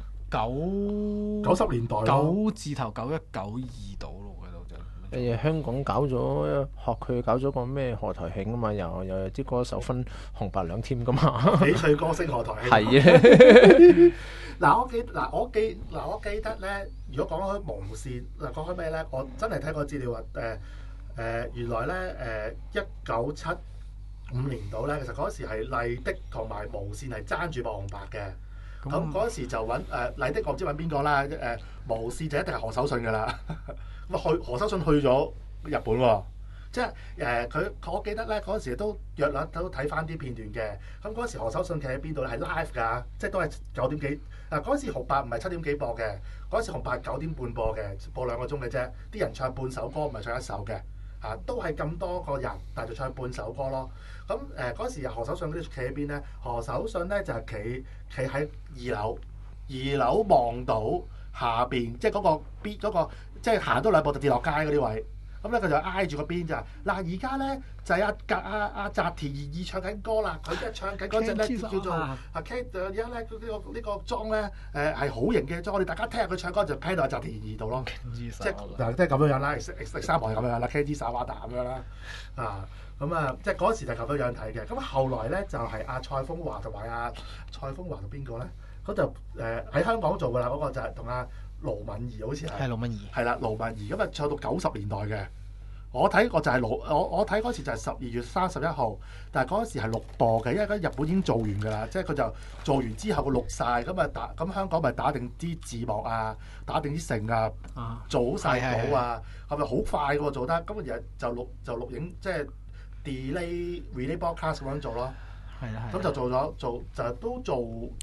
？90年代 9字頭91、92度咯，喺度就。 香港搞咗學佢搞咗個咩賀台慶啊嘛，又有啲歌手分紅白兩添噶嘛。 翡翠歌星賀台慶。 係啊。 我記得咧，如果講開無線，講開咩咧？我真係睇過資料話原來咧1975年度咧，其實嗰時係麗的同埋無線係爭住播紅白嘅。咁嗰時就揾麗的，我唔知揾邊個啦。無線就一定係何守信㗎啦。咁何守信去咗日本喎，即係我記得咧嗰時都約略都睇翻啲片段嘅。咁嗰時何守信企喺邊度咧？係 live 㗎，即係都係9點幾。嗰時紅白唔係7點幾播嘅，嗰時紅白9點半播嘅，播2個鐘嘅啫。啲人唱半首歌，唔係唱一首嘅。都係咁多個人，但係就唱半首歌咯。咁嗰時何守信嗰啲企喺邊咧？何守信咧就係企喺2樓望到下邊，即係嗰個即係行多2步就跌落街嗰啲位。咁咧佢就挨住個邊就嗱，而家咧就係阿澤田研二唱緊歌啦。佢即係唱緊嗰隻咧叫做阿 K。而家咧呢個裝咧係好型嘅裝，我哋大家聽下佢唱歌就聽到阿澤田研二度咯。即係咁樣樣啦，X3係咁樣啦 ，Kenji Sawada 咁樣啦。咁即係嗰時就咁樣樣睇嘅。咁後來咧就係阿蔡楓華同埋蔡楓華同邊個咧？咁就喺香港做㗎啦。嗰個就係同阿盧敏儀好似係盧敏儀， 係啦，盧敏儀咁啊唱到90年代嘅。我睇過就係我睇嗰時就係12月31號，但係嗰時係錄播嘅，因為日本已經做完㗎啦，即係佢就做完之後佢錄晒，咁香港咪打定啲字幕啊，打定啲成啊，做好晒稿啊，係咪好快㗎喎做得？咁日就錄影即係 delay relay broadcast 咁樣做咯，咁就做咗就都做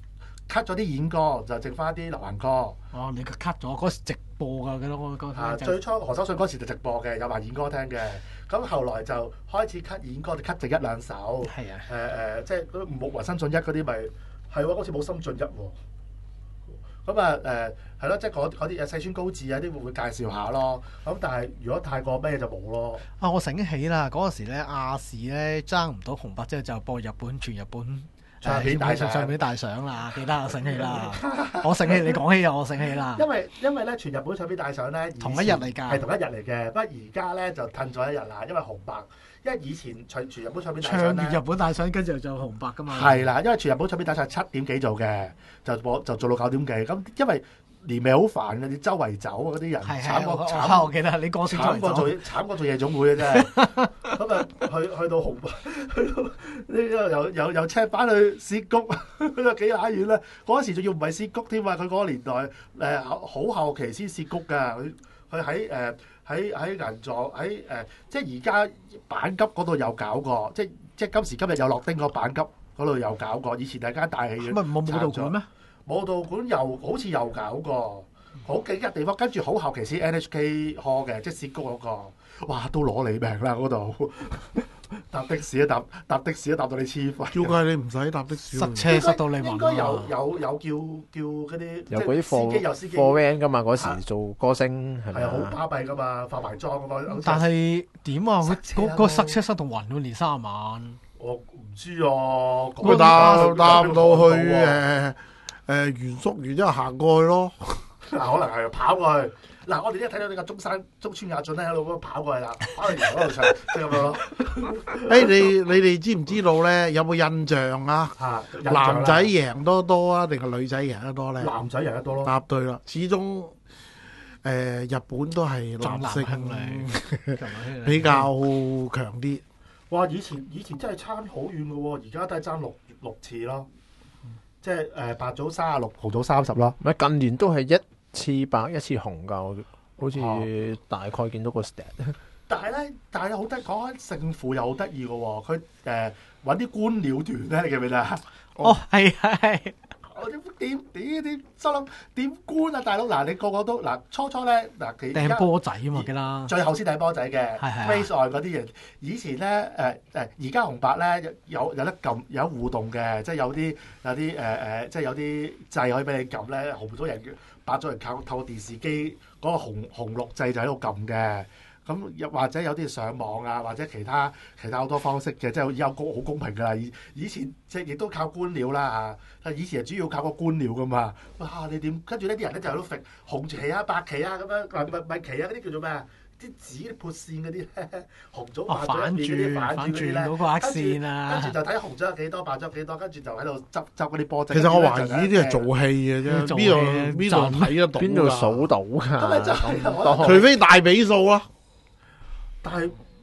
cut 咗啲演歌，就剩翻啲流行歌。 哦，你佢 cut 咗嗰時直播㗎，記得我嗰最初何守信嗰時就直播嘅，有埋演歌聽嘅。咁後來就開始 cut 演歌，就 cut 剩一兩首。 係啊。 即係嗰冇話新進一嗰啲咪係喎，嗰次冇新進一喎。咁係咯，即係嗰啲四川高智啊啲會唔會介紹下咯？咁但係如果太過咩就冇咯。 我醒起啦，嗰陣時咧亞視咧爭唔到紅白之後就播日本全日本唱片大賞啦，記得我醒起啦，我醒起你講起又我醒起啦。 因為咧全日本唱片大賞咧同一日嚟㗎， 係同一日嚟嘅，不過而家咧就褪咗一日啦，因為紅白。因為以前全日本唱片大賞唱完日本大賞，跟住就紅白㗎嘛。 係啦，因為全日本唱片大賞係7點幾做嘅，就做到9點幾。咁因為年尾好煩嘅，你周圍走嗰啲人慘我記得你歌聲慘過做夜總會嘅真係。咁啊去到紅白，去到有車翻去涉谷，去到幾乸遠咧。嗰陣時仲要唔係涉谷添啊！佢嗰個年代好後期先涉谷㗎。佢喺銀座即係而家板急嗰度有搞過，即係今時今日有樂丁個板急嗰度有搞過。以前係間大戲院， 冇舞蹈館咩？ 舞蹈館好似又搞過，好勁嘅地方。跟住好後期先 NHK Hall 嘅，即係涉谷嗰個，哇都攞你命啦嗰度。搭的士搭到你黐肺。 叫計你唔使搭的士， 塞車塞到你暈。 應該有叫嗰啲有嗰啲司機貨 van 噶嘛，嗰時做歌星係咪啊？係好巴閉噶嘛，化埋妝噶嘛。 但係點啊？嗰個塞車塞到暈喎，連3晚。 我唔知啊。 佢搭到去原宿園之後行過去咯。 嗱，可能係跑過去。嗱，我哋而家睇到你個中村雅俊咧喺度跑過去啦，跑去嗰度唱，即係咁樣咯。 你哋知唔知道咧？有冇印象啊？男仔贏多啊，定係女仔贏得多咧？ 男仔贏得多咯。 答對啦，始終日本都係男性比較強啲。 哇！以前真係差好遠嘅喎，而家都係爭六次咯。即係白組36，紅組30咯。 唔係近年都係1次白1次紅㗎，好似大概見到個 stat。 但係咧好得講緊勝負又好得意嘅喎，佢揾啲官僚團咧，你記唔記得啊？ 哦，係。 我點心諗點官啊，大佬嗱，你個個都嗱初咧嗱， 掟波仔啊嘛，記得。 最後先掟波仔嘅 face 外嗰啲人，以前咧而家紅白咧有得撳有互動嘅，即係有啲即係有啲掣可以俾你撳咧，紅組人白組人透過電視機嗰個紅綠掣就喺度撳嘅。咁又或者有啲上網啊，或者其他好多方式嘅，即係而家好公平㗎啦。以前即係亦都靠官僚啦嚇，以前係主要靠個官僚㗎嘛。哇！你點跟住呢啲人咧就喺度揈紅旗啊、白旗啊咁樣，咪旗啊嗰啲叫做咩啊？啲紙潑線嗰啲咧，紅組白組入邊嗰啲反轉嗰個黑線啊， 跟住就睇紅組有幾多，白組有幾多，跟住就喺度執嗰啲波仔。 其實我懷疑呢啲係做戲嘅啫，邊度睇得到？ 邊度數到㗎？ 除非大比數啦。 但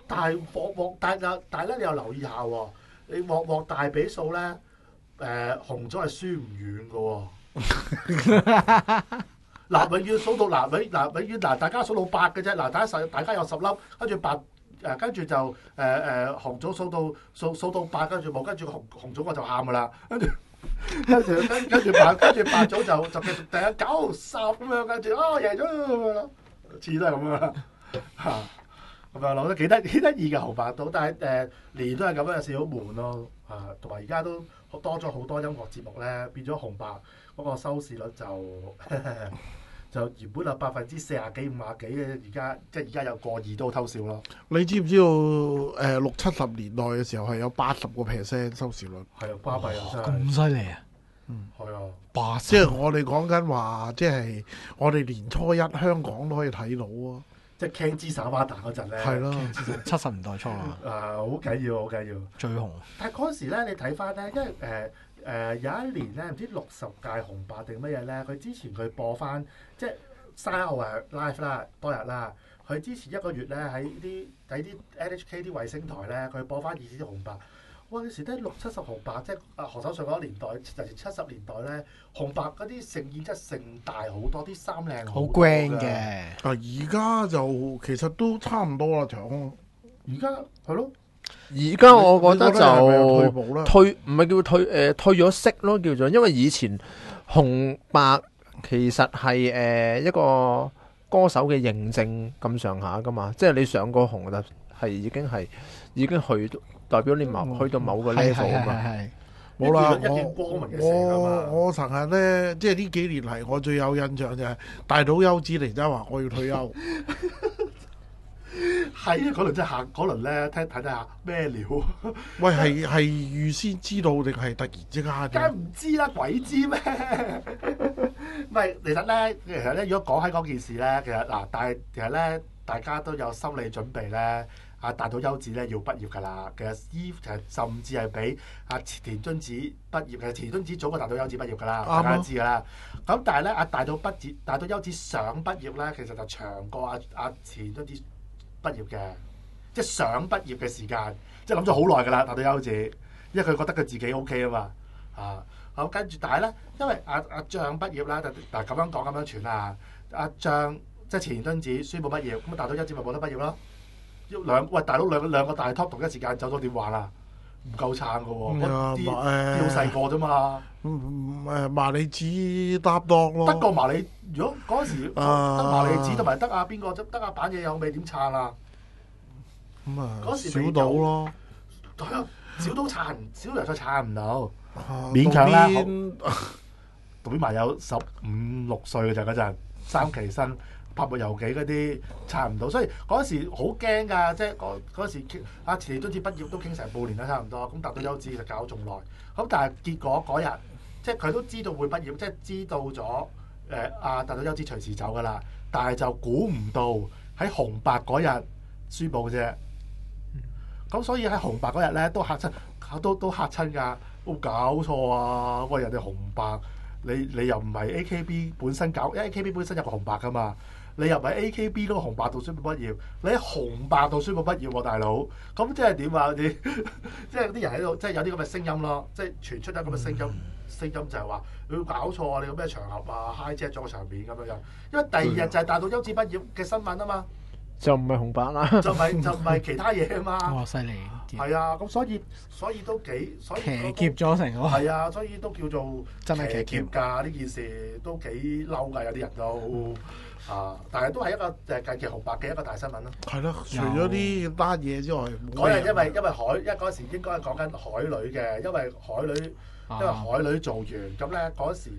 係咧，你又留意下喎，你鑊大比數咧，紅組係輸唔遠嘅喎。嗱，永遠數到永遠大家數到8嘅啫。嗱，大家有10粒，跟住8跟住就紅組數到8，跟住冇，跟住紅組我就喊㗎啦。跟住白組就繼續第1 9 10咁樣，跟住贏咗咁樣咯，次都係咁樣啦嚇。咁啊，攞得幾得意嘅紅白島，但係年都係咁樣，有時好悶咯同埋而家都多咗好多音樂節目咧，變咗紅白嗰個收視率就原本係40幾50幾嘅，而家有過2都偷笑咯。 你知唔知道60、70年代嘅時候係有80% 收視率？ 係啊，巴閉啊，真係咁犀利啊！ 係啊， 即係我哋講緊話，即係我哋年初一香港都可以睇到啊！ 即係 Ken 之手巴打嗰陣咧， 係咯 ，70年代初啊， 好緊要，最紅。但係嗰陣時咧，你睇翻咧，因為有一年咧，唔知60屆紅白定乜嘢咧，佢之前佢播翻即係3 live 啦，多日啦。佢之前1個月咧喺啲 NHK 啲衛星台咧，佢播翻2次紅白。哇！嗰時都60、70紅白，即係何守信嗰個年代，尤其70年代咧，紅白嗰啲盛宴真係盛大好多，啲衫靚好 grand 嘅。 而家就其實都差唔多啦，長。 而家係咯， 而家我覺得你覺得係咪有退就步啦？ 唔係叫退咗色咯，叫做，因為以前紅白其實係一個歌手嘅認證咁上下噶嘛，即係你上過紅就係已經去代表你去到某個 level 啊嘛。 係冇啦， 一件光明嘅事啊嘛。 我成日咧，即係呢幾年嚟，我最有印象就係大島優子嚟真話我要退休。 係啊，嗰輪真係下嗰輪咧，睇下咩料？ 喂，係預先知道定係突然之間梗係唔知啦，鬼知咩？唔係，其實咧，如果講喺嗰件事咧，其實咧，大家都有心理準備咧。阿大島優子咧要畢業㗎啦，其實甚至係比阿田津子畢業，其實田津子早過大島優子畢業㗎啦，大家都知㗎啦。咁但係咧，阿大島優子想畢業咧，其實就長過阿田津子畢業嘅，即係想畢業嘅時間，即係諗咗好耐㗎啦。大島優子，因為佢覺得佢自己 OK 啊嘛，咁跟住，但係咧，因為阿將畢業啦，嗱咁樣講咁樣傳啊，阿將即係田津子宣布畢業，咁大島優子咪冇得畢業咯。大佬兩個大 top 同一時間走咗點玩啊？唔夠撐㗎喎，啲好細個啫嘛。 麻里子搭檔咯。 得個麻里，如果嗰時得麻里子同埋得阿邊個，得阿板嘢有味點撐啊？ 咁啊， 嗰時小島咯。 小島小由再撐唔到，勉強啦。渡邊麻有15、16歲嘅就嗰陣三期生。拍部遊記嗰啲撐唔到，所以嗰時好驚㗎，即係嗰時阿田津子畢業都傾成半年啦，差唔多。咁大島優子就搞仲耐，咁但係結果嗰日，即係佢都知道會畢業，即係知道咗阿大島優子隨時走㗎啦，但係就估唔到喺紅白嗰日宣佈啫。咁所以喺紅白嗰日咧都嚇親，都嚇親㗎，冇搞錯啊！喂，人哋紅白，你又唔係 AKB 本身搞，因為 AKB 本身有個紅白㗎嘛。你又唔喺 AKB 嗰個紅白度宣布畢業，你喺紅白度宣布畢業喎，大佬，咁即係點啊？你即係啲人喺度，即係有啲咁嘅聲音咯，即係傳出咗咁嘅聲音就係話你要搞錯啊！你有咩場合啊 hijack 咗個場面咁樣樣，因為第二日就係大島優子畢業嘅新聞啊嘛， 就唔係紅白啦， 就唔係其他嘢啊嘛。 哇！犀利， 係啊，咁所以都幾騎劫咗成個。 係啊，所以都叫做真係騎劫㗎呢件事，都幾嬲㗎，有啲人都。但係都係一個近期紅白嘅一個大新聞咯。 係咯，除咗呢單嘢之外， 嗰日因為嗰時應該係講緊海女嘅，因為海女做完咁咧嗰時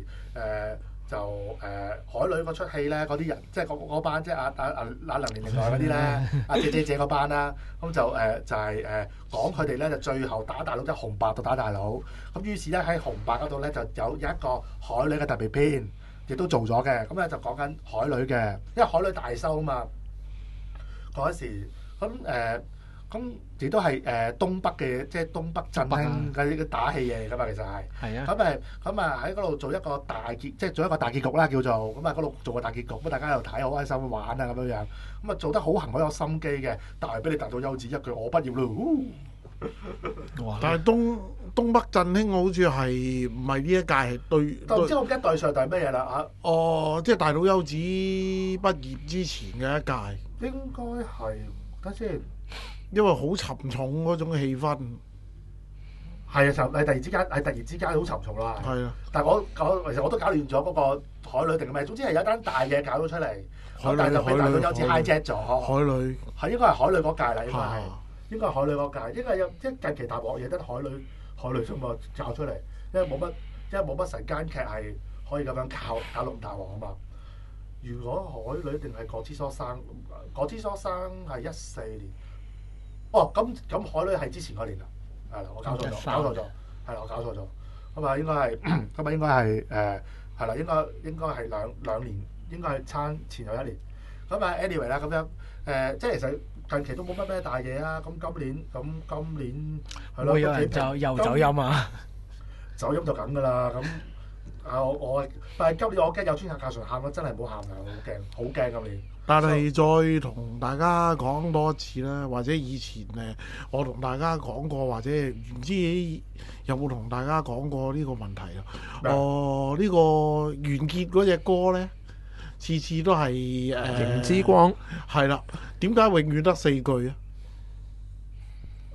海女嗰出戲咧嗰啲人，即係嗰班即係阿能年齡代嗰啲咧，阿姐嗰班啦，咁就係講佢哋咧就最後打大佬，即係紅白度打大佬。咁於是咧喺紅白嗰度咧就有一個海女嘅特別篇。亦都做咗嘅，咁咧就講緊海女嘅，因為海女大收啊嘛，嗰時咁亦都係東北嘅，即係東北振興嗰啲打戲嘢嚟噶嘛，其實係。係啊。咁喺嗰度做一個大結，即係做一個大結局啦，叫做咁啊嗰度做個大結局，咁大家又睇好開心玩啊咁樣樣，咁啊做得好行，好有心機嘅，但係俾你大島優子一句我畢業咯。 但係東北振興好似係唔係呢一屆係對？ 唔知我唔記得對上對咩嘢啦嚇。 即係大島優子畢業之前嘅一屆。 應該係，等先。 因為好沉重嗰種氣氛。 係啊，突然之間好沉重啦。係啊。但係其實我都搞亂咗嗰個海女定咩？總之係有一單大嘢搞到出嚟，但係就俾大島優子 hijack 咗。海女係應該係海女嗰屆啦，應該係。應該係海女嗰屆，應該有即係近期大鑊嘢得海女啫嘛，搞出嚟，因為冇乜晨間劇係可以咁樣搞咁大鑊啊嘛。如果海女定係國之所生，國之所生係14年。哦，咁海女係之前嗰年啦，係啦，我搞錯咗，係啦，我搞錯咗。咁啊應該係，係啦，應該係兩年，應該係差前有一年。咁啊 anyway 啦，咁樣即係其實。近期都冇乜咩大嘢啊！咁今年係咯， 會有人就又走音啊！ 走音就梗㗎啦！咁但係今年我驚有村客教場喊，我真係冇喊啊！好驚今年。 但係再同大家講多一次啦，或者以前我同大家講過，或者唔知有冇同大家講過呢個問題啊？呢個完結嗰隻歌咧。次次都係熒之光， 係啦。點解永遠得4句啊？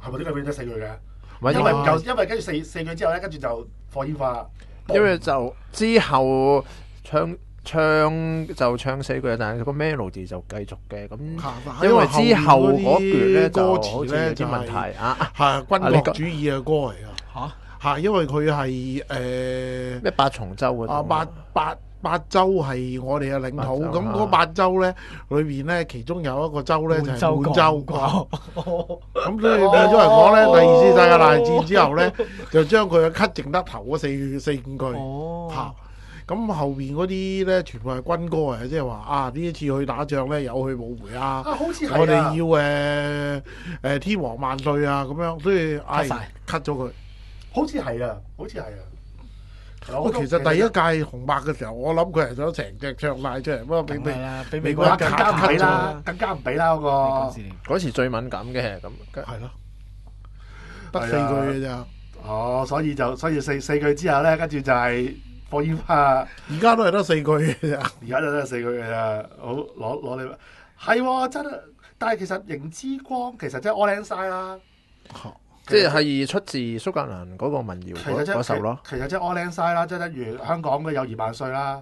係咪呢個變咗4句嘅？ 唔係因為跟住四句之後咧，跟住就放煙花。 因為就之後唱4句，但係個 melody 就繼續嘅咁。因為之後嗰段咧歌詞咧有啲問題啊， 係軍國主義嘅歌嚟㗎。嚇，因為佢係咩8重州嗰度八州係我哋嘅領土，咁嗰8州咧裏邊咧，其中有一個州咧就係滿洲。咁所以變咗嚟講咧，第2次世界大戰之後咧，就將佢 cut 剩得頭嗰4、5句嚇。咁後邊嗰啲咧，全部係軍歌嚟，即係話啊呢一次去打仗咧，有去冇回啊！ 好似我哋要天皇萬歲啊咁樣，所以cut 咗佢。 好似係啊，好似係啊。 其實第一屆紅白嘅時候，我諗佢係想成隻唱晒出嚟，不過俾美國人更加唔俾啦，更加唔俾啦嗰時最敏感嘅咁。 係咯，得4句嘅咋。 哦，所以四句之後咧，跟住就係放煙花。 而家都係得4句嘅咋。 而家就得4句嘅咋。好攞你係喎，真係。但係其實迎之光其實即係 All Inside 啦。 即係出自蘇格蘭嗰個民謠嗰首咯。 其實即係 All Inside 啦，即係例如香港嘅友誼萬歲啦。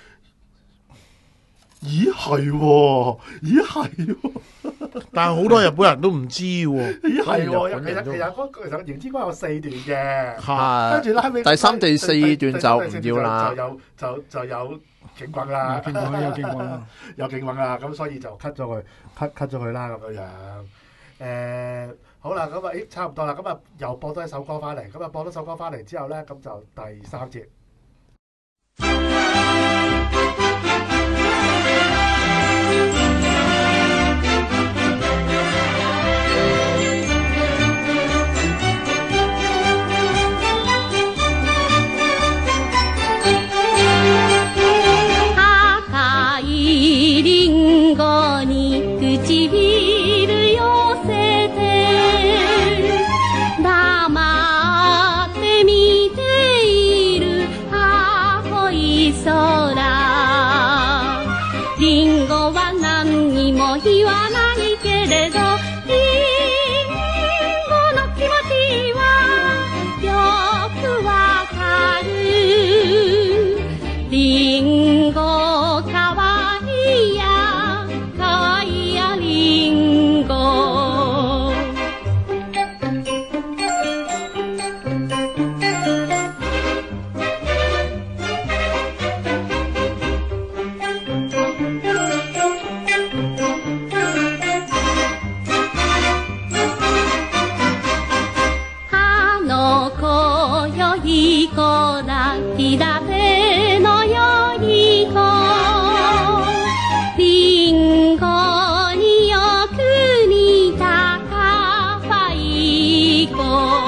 咦係喎， 但係好多日本人都唔知喎。 咦係喎，其實迎之光有4段嘅，跟住咧後尾第3、第4段就唔要啦， 就有警棍啦，有警棍啦，咁所以就 cut 咗佢啦咁樣。好啦，咁啊，差唔多啦，咁啊，又播多一首歌翻嚟，咁啊，播多首歌翻嚟之後咧，咁就第3節。 赤いリンゴに唇寄せて黙って見ている青い空。リンゴは何にも言わないけれど、リンゴの気持ちはよくわかる。リンゴかわいいや、かわいいやリンゴ。あの子よい子だ、日立てのよい子。リンゴによく似たかわいい子。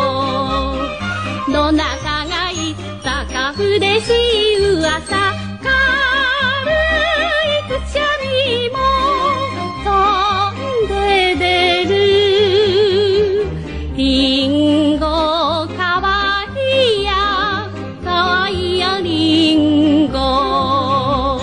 どなたが言ったか嬉しい噂、軽いくしゃみも飛んで出る。リンゴかわいいや、かわいいやリンゴ。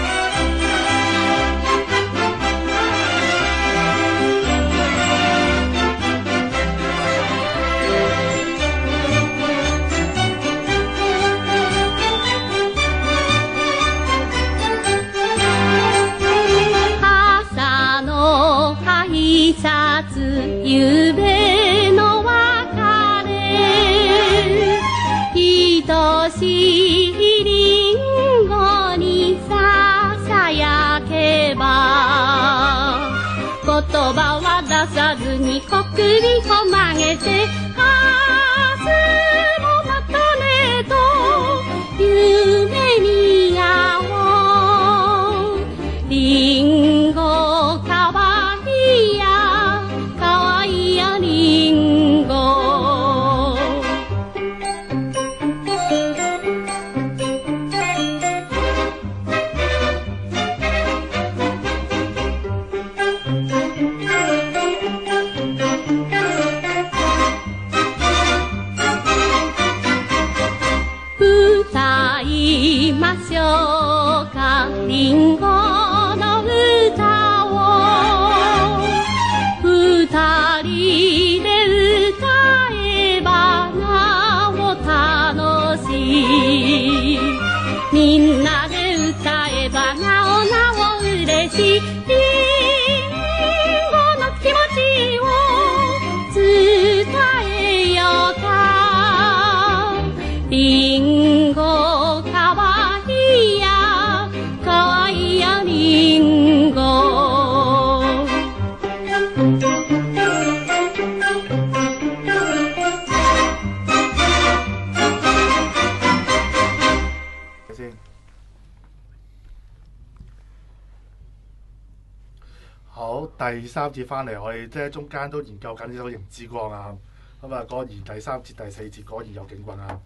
朝の挨拶、夕べの別れ。愛しいリンゴにささやけば、言葉は出さずにこくりを曲げて、明日もまたねと夢に会おう。リンゴかわいいや、かわいいやリンゴ。歌いましょうか、リンゴの歌を。二人で先？好，第三節翻嚟，我哋即係中間都研究緊呢首《螢之光》啊。咁啊，果然第三節、第四節果然有警棍啊！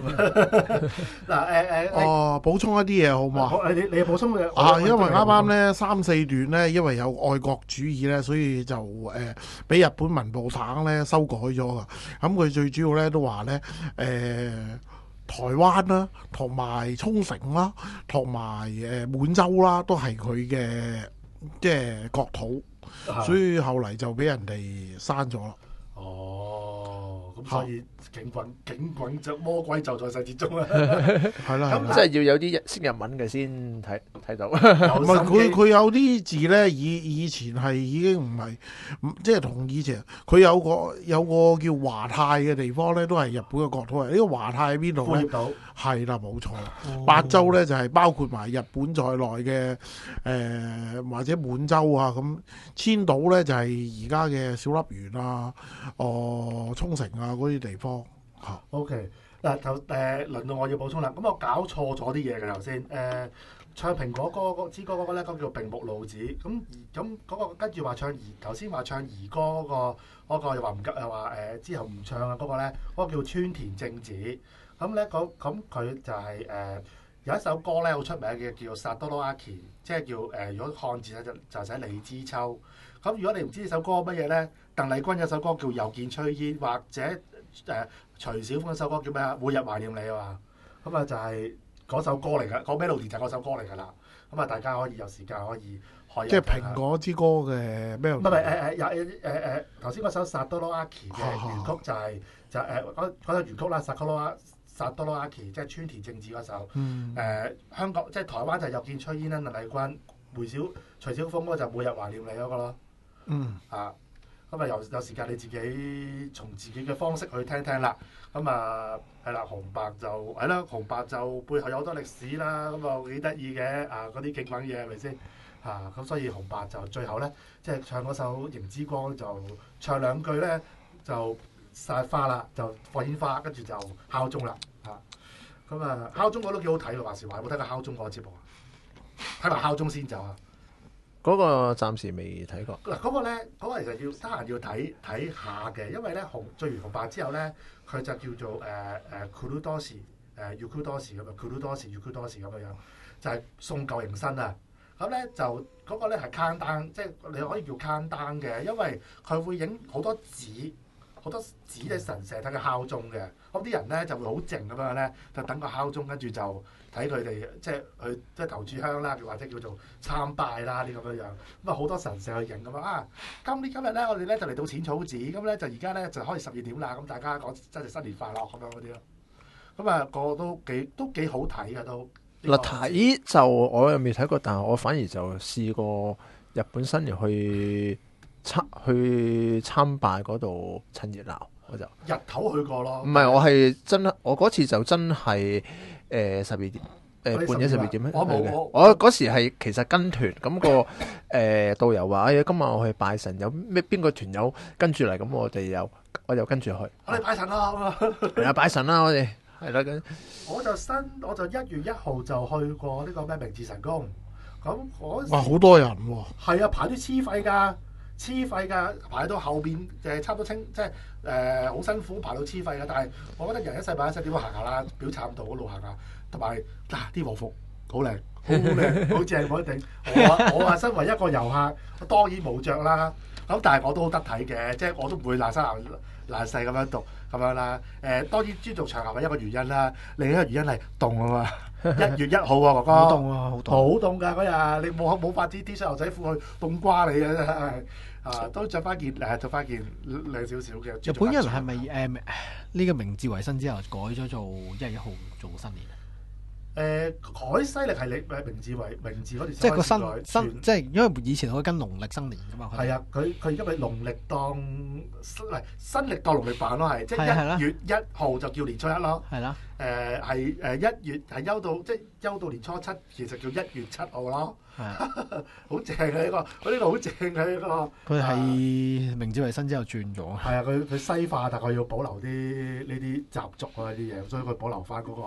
嗱補充一啲嘢好唔好啊？ 你補充嘅因為啱啱咧3、4段咧，因為有愛國主義咧，所以就俾日本文部省咧修改咗噶。咁佢最主要咧都話咧台灣啦，同埋沖繩啦，同埋滿洲啦，都係佢嘅即係國土，所以後嚟就俾人哋刪咗啦。 咁所以警棍就魔鬼就在細節中啦。 係啦， 咁即係要有啲識日文嘅先睇到。 唔係佢有啲字咧，以前係已經唔係，即係同以前佢有個叫華泰嘅地方咧，都係日本嘅國土。呢個華泰喺邊度咧？係啦，冇錯。八州咧就係包括埋日本在內嘅或者滿洲啊咁。千島咧就係而家嘅小笠原啊、沖繩啊嗰啲地方嚇。 OK， 嗱輪到我要補充啦。咁我搞錯咗啲嘢嘅頭先。唱蘋果歌之歌嗰個咧，嗰個叫並木露子。咁嗰個跟住話唱頭先話唱兒歌嗰個又話唔夠，又話之後唔唱啊嗰個咧，嗰個叫川田正子。咁咧咁佢就係有一首歌咧好出名嘅，叫《薩多羅阿奇》，即係叫如果漢字咧就寫李之秋。咁如果你唔知呢首歌乜嘢咧，鄧麗君有首歌叫《又見炊煙》，或者徐小鳳嗰首歌叫咩啊？《每日懷念你》啊嘛。咁啊就係嗰首歌嚟㗎，個 melody 就係嗰首歌嚟㗎啦。咁啊大家可以有時間可以開即係蘋果之歌嘅 melody。唔係頭先嗰首《薩多羅阿奇》嘅原曲就係嗰首原曲啦，薩多羅阿奇即係川田正子嗰首。香港即係台灣就係又見炊煙啦，鄧麗君、徐小鳳嗰個就每日懷念你嗰個咯。咁啊有時間你自己從自己嘅方式去聽聽啦。咁啊係啦，紅白就係啦，紅白就背後有好多歷史啦。咁啊幾得意嘅嗰啲景品嘢係咪先？咁所以紅白就最後咧，即係唱嗰首《螢之光》就唱兩句咧就撒花啦，就放煙花，跟住就敲鐘啦。咁啊敲鐘我都幾好睇喎，話時話有冇睇過敲鐘嗰個節目啊？睇埋敲鐘先走啊！ 嗰個暫時未睇過。 嗱嗰個咧，嗰個其實要得閒要睇下嘅，因為咧最完紅白之後咧，佢就叫做Kuru Doshi Yuku Doshi 咁啊，Kuru Doshi Yuku Doshi 咁樣樣，就係送舊迎新啊！咁咧就嗰個咧係 countdown，即係你可以叫 countdown嘅，因為佢會影好多紙嘅神社睇佢敲鐘嘅。咁啲人咧就會好靜咁樣咧，就等個敲鐘，跟住就睇佢哋即係去即係投注香啦，或者叫做參拜啦啲咁樣樣。咁啊好多神社去影咁啊！今日咧我哋咧就嚟到淺草寺，咁咧就而家咧就開始12點啦。咁大家講真係新年快樂咁樣嗰啲咯。咁啊個都幾好睇嘅都。 嗱睇就我又未睇過，但係我反而就試過日本新年去參拜嗰度趁熱鬧，我就日頭去過咯。 唔係，我嗰次就真係12點半夜12點咧。我嗰時係其實跟團，咁個導遊話：今日我去拜神，有咩邊個團友跟住嚟，咁我就跟住去。 我哋拜神啦！ 係啊，拜神啦！我哋係啦，咁我就1月1號就去過呢個咩明治神宮。咁哇，好多人喎！ 係啊，排啲黐肺㗎，排到後邊差唔多即係好辛苦排到黐肺㗎。但係我覺得人一世擺一世點樣行下啦，表參道嗰路行下，同埋啲和服好靚，好正，我一定。我話身為一個遊客，我當然冇着啦。咁但係我都好得體嘅，即係我都唔會爛生爛世咁樣讀咁樣啦。當然尊重場合係一個原因啦，另一個原因係凍啊嘛。1月1號喎，哥哥， 好凍啊，好凍， 好凍㗎嗰日，你冇法子 T 恤牛仔褲去凍瓜你啊！真係都着翻件靚少少嘅。 日本人係咪呢個明治維新之後改咗做1月1號做新年？ 改西曆係你明治嗰段， 即係個新即係因為以前可以跟農曆新年㗎嘛。 係啊，佢而家咪農曆當新曆當農曆版咯，係即係1月1號就叫年初一咯。係啦。係1月係休到年初7，其實叫1月7號咯。係。好正嘅呢個，呢個好正嘅呢個。 佢係明治維新之後轉咗。 係啊，佢西化，但係佢要保留啲呢啲習俗啊啲嘢，所以佢保留翻嗰個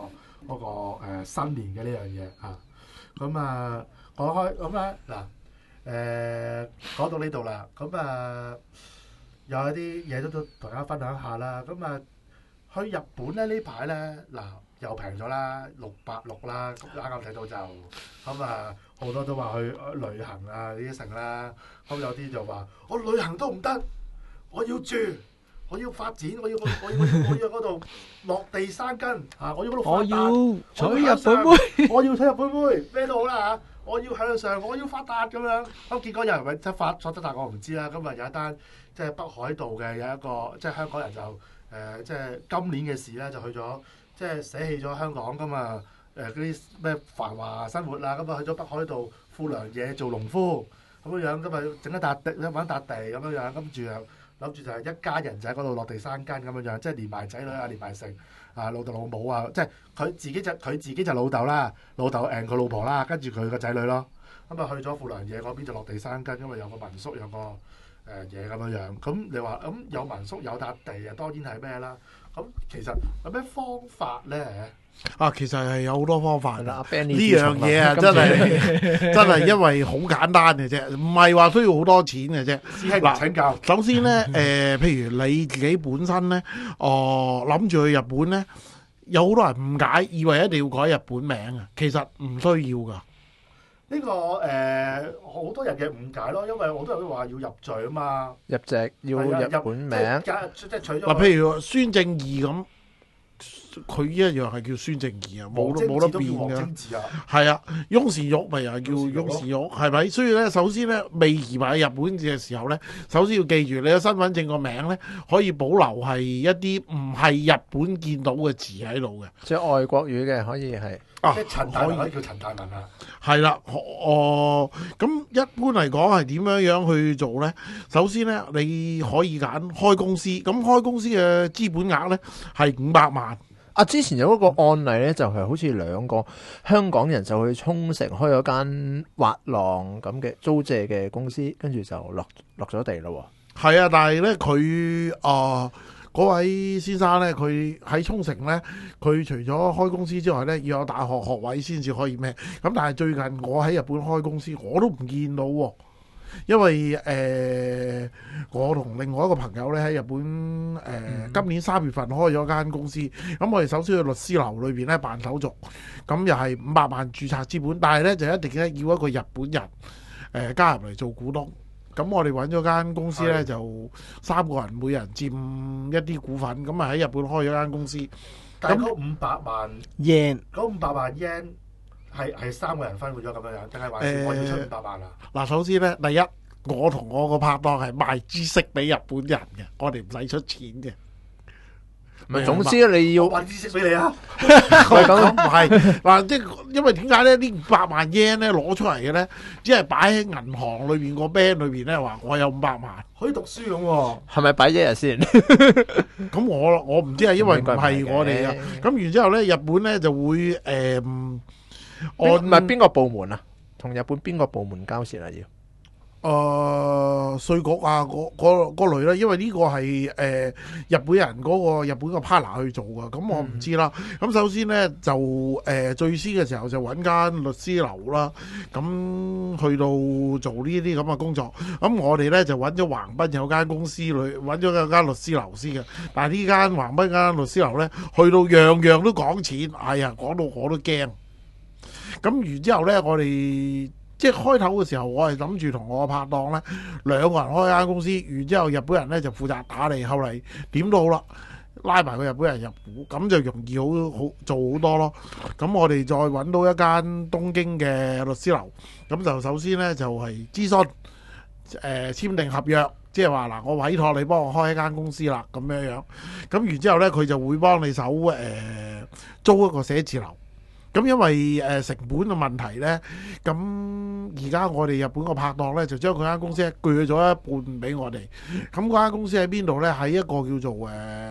嗰個新年嘅呢樣嘢嚇。咁啊講開咁咧嗱講到呢度啦，咁有一啲嘢都同大家分享下啦。咁去日本咧呢排咧又平咗啦，686啦，啱啱睇到就咁好多都話去旅行啊呢啲成啦。咁有啲就話我旅行都唔得，我要住。我要發展，我要嗰度落地生根嚇，我要嗰度發達， 我要娶日本妹， 我要娶日本妹，咩都好啦嚇，我要向上，我要發達咁樣。咁結果有人即係發咗達，我唔知啦。今日有一單即係北海道嘅有一個即係香港人就即係今年嘅事咧，就去咗即係捨棄咗香港㗎嘛嗰啲咩繁華生活啦，咁去咗北海道富良野做農夫咁樣，咁整一笪地揾笪地咁樣，跟住諗住就係一家人就喺嗰度落地生根咁樣，即係連埋仔女啊，連埋成老豆老母啊，即係佢自己就老豆啦，老豆佢老婆啦，跟住佢個仔女咯。咁去咗富良野嗰邊就落地生根，因為有個民宿有個嘢咁樣。咁你話咁有民宿有笪地啊，當然係咩啦？咁其實有咩方法咧？ 其實係有好多方法。呢樣嘢啊，真係因為好簡單嘅啫，唔係話需要好多錢嘅啫。 師兄請教。 首先咧，譬如你自己本身咧，諗住去日本咧，有好多人誤解，以為一定要改日本名啊，其實唔需要噶。 呢個好多人嘅誤解咯，因為好多人都話要入贅啊嘛， 入籍要日本名。 即係除咗譬如孫正義咁。佢一樣係叫孫正義啊，冇得變嘅。係啊，翁時玉咪又係叫翁時玉，係咪？所以咧，首先咧，未移埋日本嘅時候咧，首先要記住你嘅身份證個名咧，可以保留係一啲唔係日本見到嘅字喺度嘅， 即係外國語嘅可以係。 即係陳大文可以叫陳大文啊。 係啦，咁一般嚟講係點樣去做咧？首先咧，你可以揀開公司，咁開公司嘅資本額咧係500萬。 之前有一個案例咧，就係好似2個香港人就去沖繩開咗間滑浪咁嘅租借嘅公司，跟住就落咗地咯。 係啊，但係咧佢嗰位先生咧，佢喺沖繩咧，佢除咗開公司之外咧，要有大學學位先至可以咩？咁但係最近我喺日本開公司，我都唔見到喎。因為我同另外一個朋友咧喺日本今年3月份開咗間公司，咁我哋首先去律師樓裏邊咧辦手續，咁又係500萬註冊資本，但係咧就一定咧要一個日本人加入嚟做股東。咁我哋揾咗間公司咧，就3個人，每人佔一啲股份，咁喺日本開咗間公司。 但係嗰500萬 yen， 嗰500萬 yen 係3個人分配咗咁樣，定係還是我要出500萬啊？ 嗱，首先咧，第一，我同我個拍檔係賣知識俾日本人嘅，我哋唔使出錢嘅。 總之你要揾知識俾你啊！ 咁唔係嗱，即係因為點解咧？呢500萬 yen 咧攞出嚟嘅咧，只係擺喺銀行裏邊個 band 裏邊咧，話我有500萬， 可以讀書咁喎。 係咪擺1日先？ 咁我唔知係因為唔係我哋啊。咁然之後咧，日本咧就會唔係邊個部門啊？同日本邊個部門交涉啊？要？ 稅局啊，嗰類啦，因為呢個係日本人嗰個日本個 partner 去做㗎，咁我唔知啦。咁首先咧就最先嘅時候就揾間律師樓啦，咁去到做呢啲咁嘅工作。咁我哋咧就揾咗橫濱有間公司揾咗有間律師樓先嘅，但係呢間橫濱間律師樓咧，去到樣樣都講錢，哎呀，講到我都驚。咁然之後咧，我哋即係開頭嘅時候，我係諗住同我拍檔咧2個人開間公司，然之後日本人咧就負責打理，後嚟點都好啦，拉埋個日本人入股，咁就容易好做好多咯。咁我哋再揾到一間東京嘅律師樓，咁就首先咧就係諮詢簽訂合約，即係話嗱，我委託你幫我開一間公司啦，咁樣樣。咁然之後咧，佢就會幫你手租一個寫字樓。咁因為成本嘅問題咧，咁而家我哋日本個拍檔咧就將佢間公司鋸咗一半俾我哋。咁嗰間公司喺邊度咧？喺一個叫做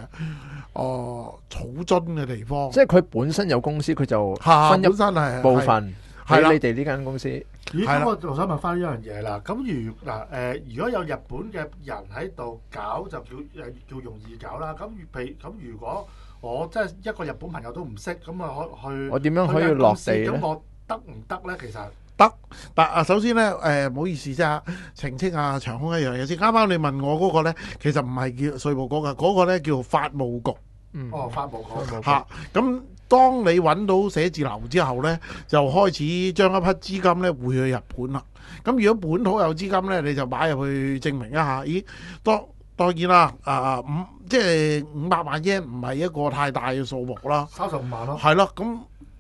草津嘅地方。 即係佢本身有公司，佢就分一部分喺你哋呢間公司。 咦？咁我想問翻呢樣嘢啦。咁如果有日本嘅人喺度搞，就叫容易搞啦。咁如果我真係一個日本朋友都唔識，咁啊去我點樣可以落地咧？ 咁我得唔得咧？其實得，但首先咧，唔好意思啫，澄清下長空一樣嘢先。啱啱你問我嗰個咧，其實唔係叫稅務局嘅，嗰個咧叫法務局。 法務局嚇，咁當你揾到寫字樓之後咧，就開始將一筆資金咧匯去日本啦。咁如果本土有資金咧，你就擺入去證明一下。咦，當然啦，即係500萬yen唔係一個太大嘅數目啦。 35萬咯。 係咯，咁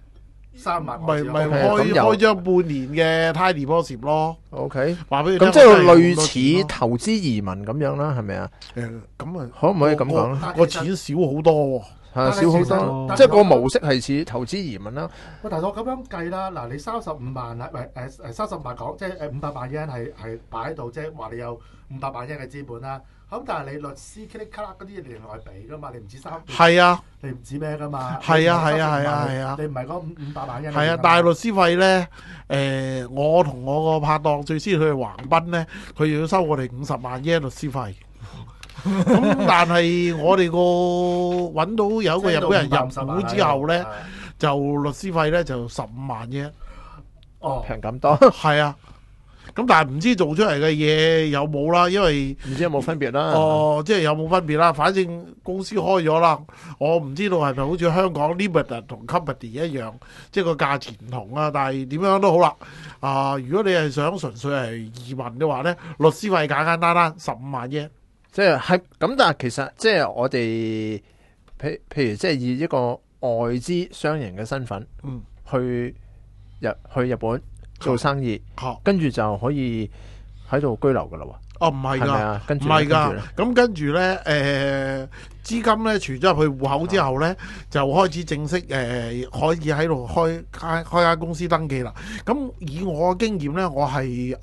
3萬咪咁開張半年嘅 time deposit 咯。 OK， 話俾你聽， 咁即係類似投資移民咁樣啦，係咪啊？ 咁啊， 可唔可以咁講咧？ 個錢少好多喎。 係少好多，即係個模式係似投資移民啦。 喂，大佬咁樣計啦，嗱，你35萬係咪30萬港，即係500萬yen係擺喺度，即係話你有500萬yen嘅資本啦。咁但係你律師 click click 嗰啲嘢另外俾噶嘛，你唔止係啊， 你唔止咩噶嘛？ 係啊， 你唔係嗰500萬yen。 係啊，但係律師費咧，我同我個拍檔最先去橫濱咧，佢要收我哋50萬yen律師費。咁但係我哋個揾到有一個日本人入股之後咧，就律師費咧就15萬yen。 平咁多。 係啊，咁但係唔知做出嚟嘅嘢有冇啦，因為唔知有冇分別啦。 即係有冇分別啦？反正公司開咗啦，我唔知道係咪好似香港 Limited 同 Company 一樣，即係個價錢唔同啊。但係點樣都好啦。如果你係想純粹係移民嘅話咧，律師費簡簡單單15萬yen。 即係咁，但係其實即係我哋，譬如即係以一個外資商人嘅身份，去日本做生意，跟住就可以喺度居留噶啦喎。 唔係㗎， 跟住唔係㗎。咁跟住咧，資金咧存咗入去戶口之後咧，就開始正式可以喺度開間公司登記啦。咁以我嘅經驗咧，我係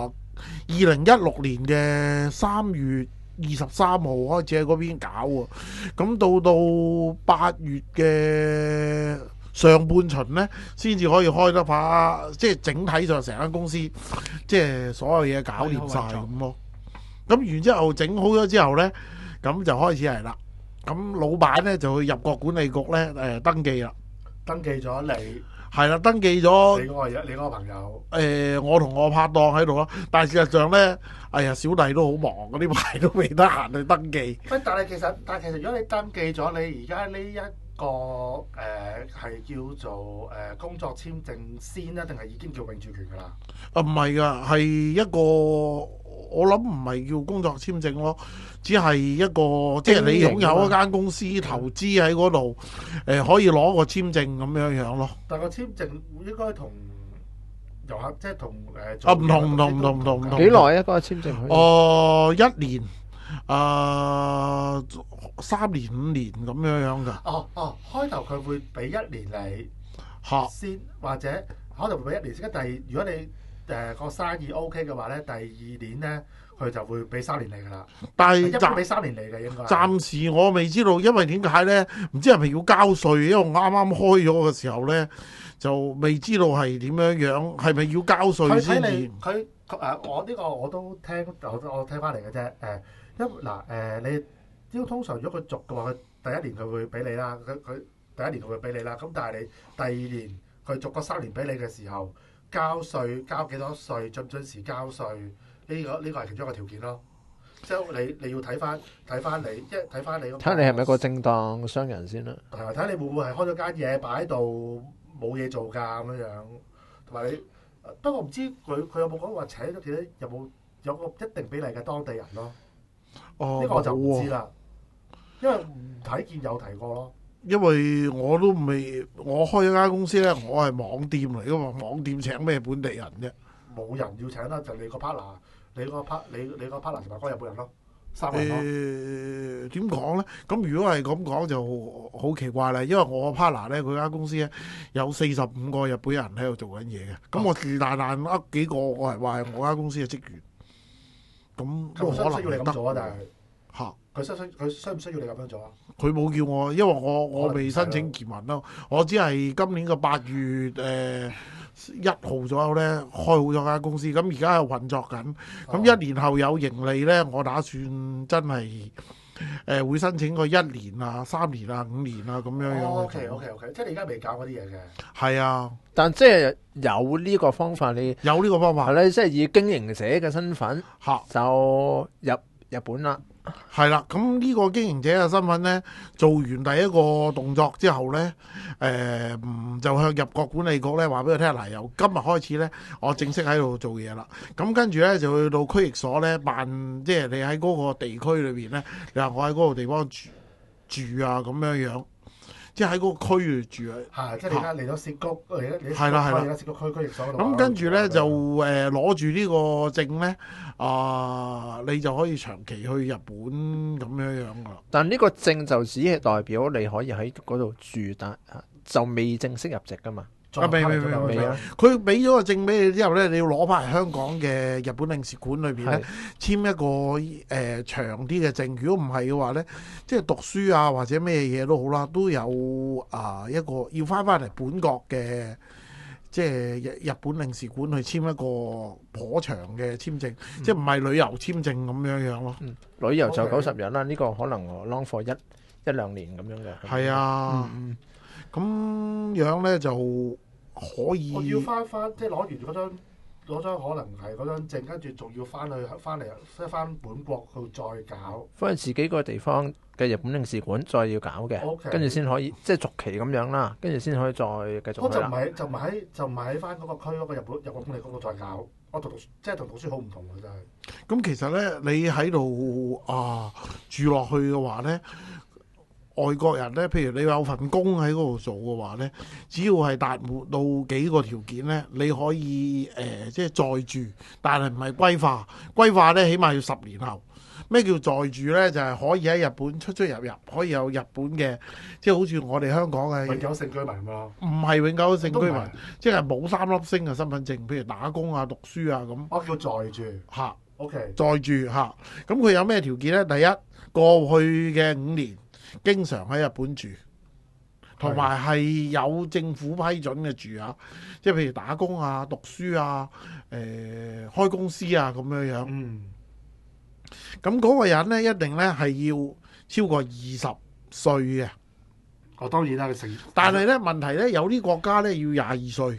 2016年嘅3月23號開始喺嗰邊搞喎，咁到8月嘅上半旬呢，先至可以開得把，即係整體上成間公司，即係所有嘢搞掂晒咁咯。咁完之後整好咗之後呢，咁就開始嚟啦。咁老闆呢，就去入國管理局呢登記啦。 登記咗你。 係啦，登記咗你嗰個朋友。 我同我拍檔喺度咯，但係事實上咧，小弟都好忙，嗰啲排都未得閒去登記。 但係其實如果你登記咗，你而家呢一個係叫做工作簽證先咧，定係已經叫永住權㗎啦？ 唔係㗎，係一個我諗唔係叫工作簽證咯，只係一個即係你擁有一間公司投資喺嗰度，可以攞個簽證咁樣咯。 但個簽證應該同遊客即係同唔同。 幾耐啊？嗰個簽證 1年3年5年咁樣㗎。 開頭佢會俾1年你先，或者開頭會俾1年先。但係如果你個生意 OK 嘅話咧，第2年咧佢就會俾3年你㗎啦。 但係一般俾3年你嘅應該。 暫時我未知道，因為點解咧？唔知係咪要交稅？因為我啱啱開咗嘅時候咧，就未知道係點樣，係咪要交稅先至？ 我呢個我都聽，我聽翻嚟嘅啫。你通常如果佢續嘅話，佢第1年佢會俾你啦。佢第1年佢會俾你啦。咁但係你第2年佢續個3年俾你嘅時候，交稅交幾多稅，準唔準時交稅？呢個係其中一個條件咯。即係你要睇翻你，即係睇翻你。睇下你係咪一個正當商人先啦。 係啊，睇下你會唔會係開咗間嘢擺喺度冇嘢做㗎咁樣。同埋你，不過唔知佢有冇講話請咗幾多？有個一定比例嘅當地人咯。呢個我就唔知啦，因為唔睇見有提過咯。 因為我都未，我開一間公司咧，我係網店嚟噶嘛，網店請咩本地人啫？ 冇人要請啦，就你個 partner，你個 partner 同埋嗰日本人咯，3個人咯。 點講咧？咁如果係咁講就好奇怪啦，因為我個 partner 咧，佢間公司咧有45個日本人喺度做緊嘢嘅，咁我是但噏幾個，我係話係我間公司嘅職員，咁都可能需要你咁做啊？但係嚇。 佢需唔需要你咁樣做啊？ 佢冇叫我，因為我未申請移民咯，我只係今年嘅8月1號左右咧開好咗間公司，咁而家係運作緊，咁1年後有盈利咧，我打算真係會申請個1年啊、3年啊、5年啊咁樣樣。 O K，即係你而家未教嗰啲嘢嘅。 係啊， 但即係有呢個方法，你有呢個方法係咧，即係以經營者嘅身份嚇。 就入日本啦。 係啦，咁呢個經營者嘅身份呢，做完第一個動作之後呢，就向入國管理局呢話俾佢聽，嗱，由今日開始呢，我正式喺度做嘢啦。咁跟住呢，就去到區域所呢辦，即係你喺嗰個地區裏邊呢，你話我喺嗰個地方住啊咁樣樣，即係喺嗰個區度住啊。 係，即係你而家嚟咗涉谷，你係啦而家涉谷區域所嗰度。 咁跟住呢，就攞住呢個證呢，你就可以長期去日本咁樣樣噶啦。 但呢個證就只係代表你可以喺嗰度住，但就未正式入籍噶嘛。 未啊！佢俾咗個證俾你之後呢，你要攞翻嚟香港嘅日本領事館裏邊呢，簽一個長啲嘅證。如果唔係嘅話呢，即係讀書啊或者咩嘢都好啦，都有一個要翻嚟本國嘅，即係日本領事館去簽一個頗長嘅簽證，即係唔係旅遊簽證咁樣樣咯。 旅遊就90日啦，呢個可能 long for 一兩年咁樣嘅。 係啊，咁樣呢就可以。 我要翻即係攞完嗰張可能係嗰張證，跟住仲要翻嚟即係翻本國去再搞。 翻自己個地方嘅日本領事館再要搞嘅，跟住先可以即係續期咁樣啦，跟住先可以再繼續去啦。 就唔係喺翻嗰個區嗰個日本管理局度再搞。我即係同讀書好唔同嘅真係。 咁其實呢，你喺度住落去嘅話呢，外國人呢，譬如你有份工喺嗰度做嘅話呢，只要係達到幾個條件呢，你可以即係在住，但係唔係歸化。歸化呢，起碼要10年後。咩叫在住呢？就係可以喺日本出入，可以有日本嘅，即係好似我哋香港嘅永久性居民嘛。 唔係永久性居民，即係冇3粒星嘅身份證，譬如打工啊、讀書啊咁。 我叫在住嚇。 OK。 在住嚇，咁佢有咩條件呢？第一，過去嘅5年經常喺日本住，同埋係有政府批准嘅住啊，即係譬如打工啊、讀書啊、開公司啊咁樣樣。咁嗰個人呢，一定呢係要超過20歲嘅。 當然啦， 但係呢問題呢，有啲國家呢要22歲。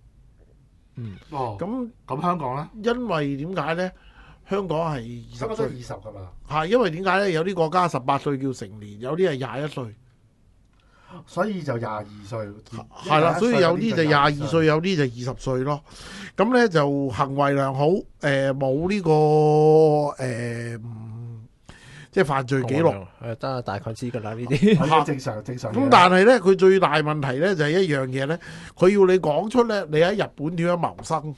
咁香港呢？ 因為點解呢？香港係20歲 ，20㗎嘛。 係因為點解呢？有啲國家18歲叫成年，有啲係21歲。 所以就22歲。 係啦，所以有啲就22歲，有啲就20歲咯。咁呢就行為良好，冇呢個即係犯罪記錄。 得大概知㗎啦呢啲。 正常。 咁但係呢，佢最大問題呢就係一樣嘢呢，佢要你講出呢，你喺日本點樣謀生。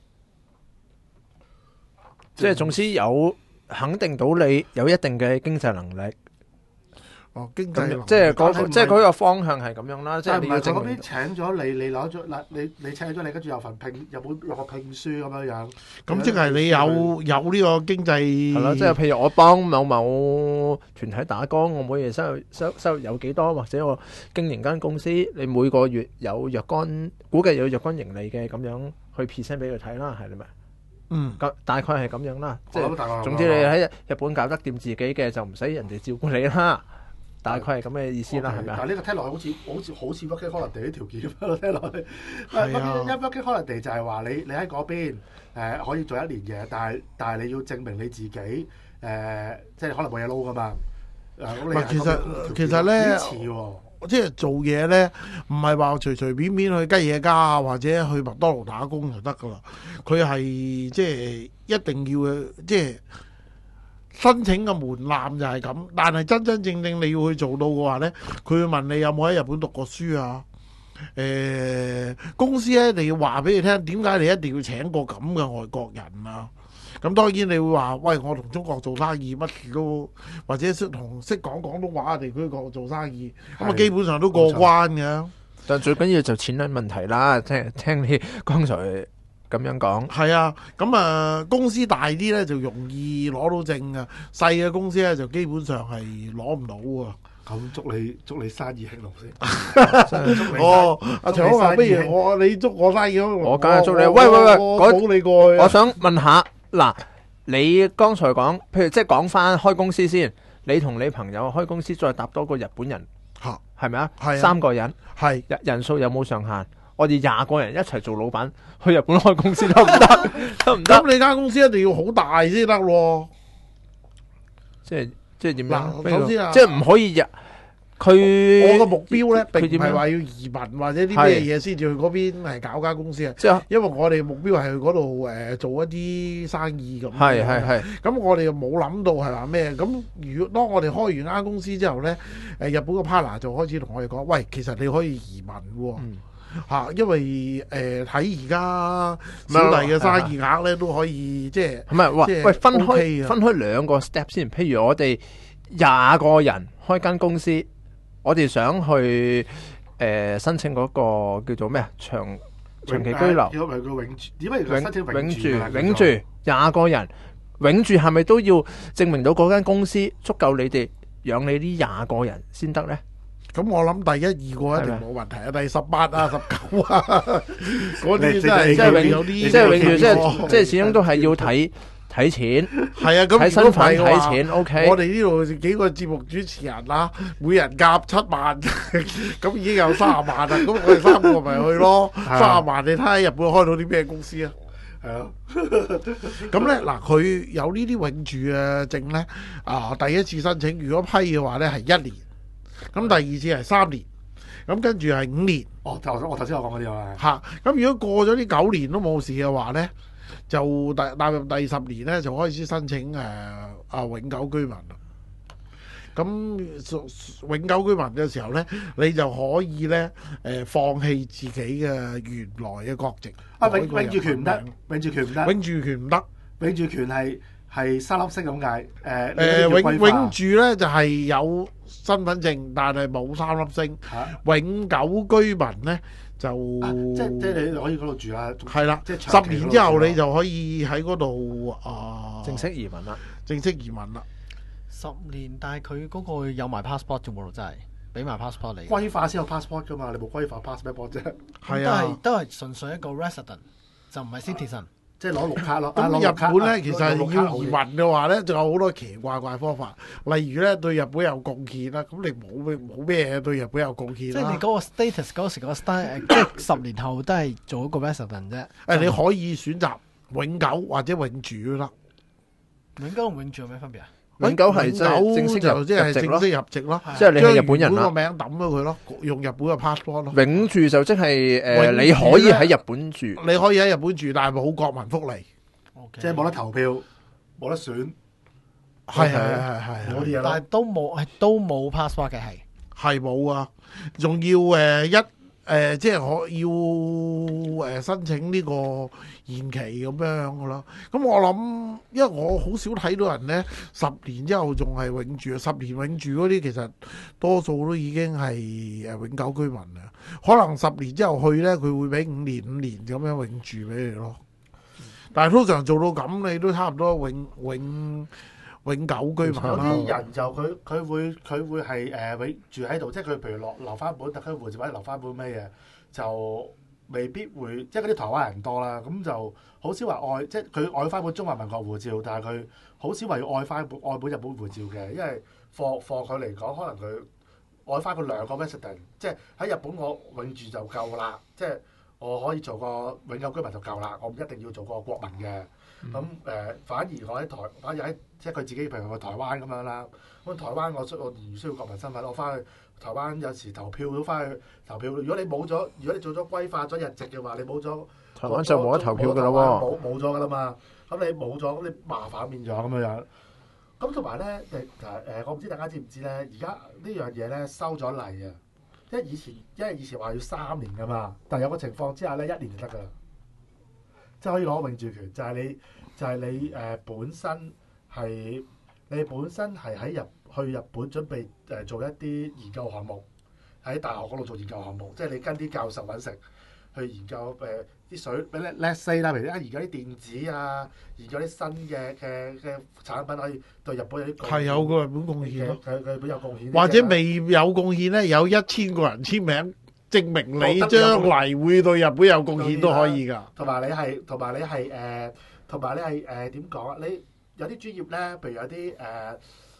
即係總之有肯定到你有一定嘅經濟能力。 經濟能力即係嗰個方向係咁樣啦。即係你要證明嗰邊請咗你，你攞咗嗱，你請咗你，跟住有份有個聘書咁樣樣。 咁即係你有呢個經濟係啦。即係譬如我幫某某團體打工，我每月收入有幾多，或者我經營間公司，你每個月有若干估計有若干盈利嘅咁樣去 present 俾佢睇啦，係咪？大概係咁樣啦。即係總之你喺日本搞得掂自己嘅，就唔使人哋照顧你啦。大概係咁嘅意思啦，係咪？ 但係呢個聽落去好似 working holiday 啲條件咯，聽落去。working holiday 就係話你喺嗰邊可以做1年嘅，但係你要證明你自己即係可能冇嘢撈噶嘛。其實咧， 即係做嘢咧，唔係話隨隨便便去雞野家啊，或者去麥當勞打工就得噶啦。佢係即係一定要即係。申請嘅門檻就係咁，但係真真正正你要去做到嘅話呢，佢會問你有冇喺日本讀過書啊？公司呢，你要話俾你聽，點解你一定要請個咁嘅外國人啊？咁當然你會話，喂，我同中國做生意，乜事都或者識講廣東話嘅地區做生意，咁啊基本上都過關嘅。 但最緊要就錢銀問題啦，聽你剛才咁樣講。 係啊，咁公司大啲咧就容易攞到證啊，細嘅公司咧就基本上係攞唔到啊。 咁祝你生意興隆先。 阿長話不如你祝我生意興隆， 我梗係祝你。喂， 我保你過去。 我想問下，嗱，你剛才講，譬如即係講翻開公司先， 你同你朋友開公司再搭多個日本人， 嚇係咪啊？ 係啊 3個人， 係人數有冇上限？我哋20個人一齊做老闆，去日本開公司得唔得？得唔得？ 咁你間公司一定要好大先得喎。 即係點樣？ 嗱首先啊即係唔可以佢我個目標咧並唔佢點樣係話要移民或者啲咩嘢先至去嗰邊係搞間公司啊。 即係因為我哋目標係去嗰度做一啲生意咁。 係。 咁我哋又冇諗到係話咩？咁如果當我哋開完間公司之後咧，日本個 partner 就開始同我哋講：喂，其實你可以移民喎。因為睇而家小弟嘅生意額咧都可以即係唔係？ 即係喂，分 OK 啊開2個 step 先。譬如我哋20個人開間公司，我哋想去申請嗰個叫做咩啊？長期居留。 叫佢永住，點解要申請永住永住？ 20個人永住係咪都要證明到嗰間公司足夠你哋養你呢20個人先得呢？ 咁我諗第1、2個一定冇問題啊，第18啊、19啊嗰啲真係你即係有啲即係永住， 喎即係始終都係要睇錢， 係啊，咁睇身份如果唔係嘅話睇錢。OK， 我哋呢度幾個節目主持人啦，每人夾7萬，咁已經有30萬啦。咁我哋3個咪去咯，30萬你睇下日本開到啲咩公司啊？ 係咯， 咁咧嗱，佢有呢啲永住嘅證咧，第一次申請，如果批嘅話咧係1年，咁第二次係3年，咁跟住係5年。 我頭先我講嗰啲啊， 嚇，咁如果過咗呢9年都冇事嘅話咧，就踏入第10年咧就開始申請永久居民啦。咁永久居民嘅時候咧，你就可以咧放棄自己嘅原來嘅國籍。 永住權唔得，永住權唔得， 永住權唔得。 永住權係3粒星咁解。 永住咧就係有身份證，但係冇3粒星。永久居民咧就即係你可以嗰度住啦。 係啦， 即係 10年之後你就可以喺嗰度正式移民啦。 正式移民啦。 10年，但係佢嗰個有埋 passport 啫喎，真係俾埋 passport 你。 歸化先有 passport 噶嘛，你冇歸化 passport 啫。 係啊， 都係純粹一個 resident，就唔係 citizen。 即係攞綠卡咯。 咁日本咧，其實要移民民嘅話咧，仲有好多奇怪方法。例如咧，對日本有貢獻啦，咁你冇咩嘢對日本有貢獻即係你啦。 嗰個 status 嗰時嗰個 style，即係10年後都係做一個 resident 啫。 你可以選擇永久或者永住啦。 永久同永住有咩分別啊？ 永久係即係正式就即係入籍咯正式入籍咯， 即係你係日本人啦將原本個名抌咗佢咯，用日本嘅 passport 咯。 永住就即係永住你可以喺日本住。 你可以喺日本住，但係冇國民福利。 即係冇得投票，冇得選， 係嗰啲嘢咯。 但係都冇 passport 嘅係。 冇啊，仲要即係可要申請呢個延期咁樣嘅咯。咁我諗，因為我好少睇到人咧10年之後仲係永住，10年永住嗰啲其實多數都已經係永久居民啦。可能10年之後去咧，佢會俾5年咁樣永住俾你咯。但係通常做到咁，你都差唔多永久居民有啦。 啲人就佢會係永住喺度，即係佢譬如留翻本特區護照或者留翻本咩嘢，就未必會，即係嗰啲台灣人多啦，咁就好少話愛，即係佢愛翻本中華民國護照，但係佢好少話要愛本日本護照嘅，因為貨佢嚟講，可能佢愛翻佢2個 resident，即係喺日本我永住就夠啦，即係。我可以做個永久居民就夠啦，我唔一定要做個國民嘅。咁反而我喺即係佢自己，譬如去台灣咁樣啦。咁台灣我唔需要國民身份，我翻去台灣有時投票都翻去投票。如果你冇咗，如果你做咗歸化咗日籍嘅話，你冇咗台灣就冇得投票㗎啦喎， 冇咗㗎啦嘛。咁你冇咗，咁你麻煩變咗咁樣。咁同埋咧我唔知大家知唔知咧？而家呢樣嘢咧收咗例啊！因為以前話要3年噶嘛，但係有個情況之下咧，1年就得噶啦，即係可以攞永住權，就係你本身係去日本準備做一啲研究項目，喺大學嗰度做研究項目，即係你跟啲教授揾食去研究啲水，俾 let's say 啦，譬如研究啲電子啊，研究啲新嘅產品可以對日本有啲係有個日本貢獻咯。 佢日本有貢獻， 或者未有貢獻咧，有1000個人簽名證明你將來會對日本有貢獻都可以㗎。 同埋你係點講啊？你有啲專業咧，譬如有啲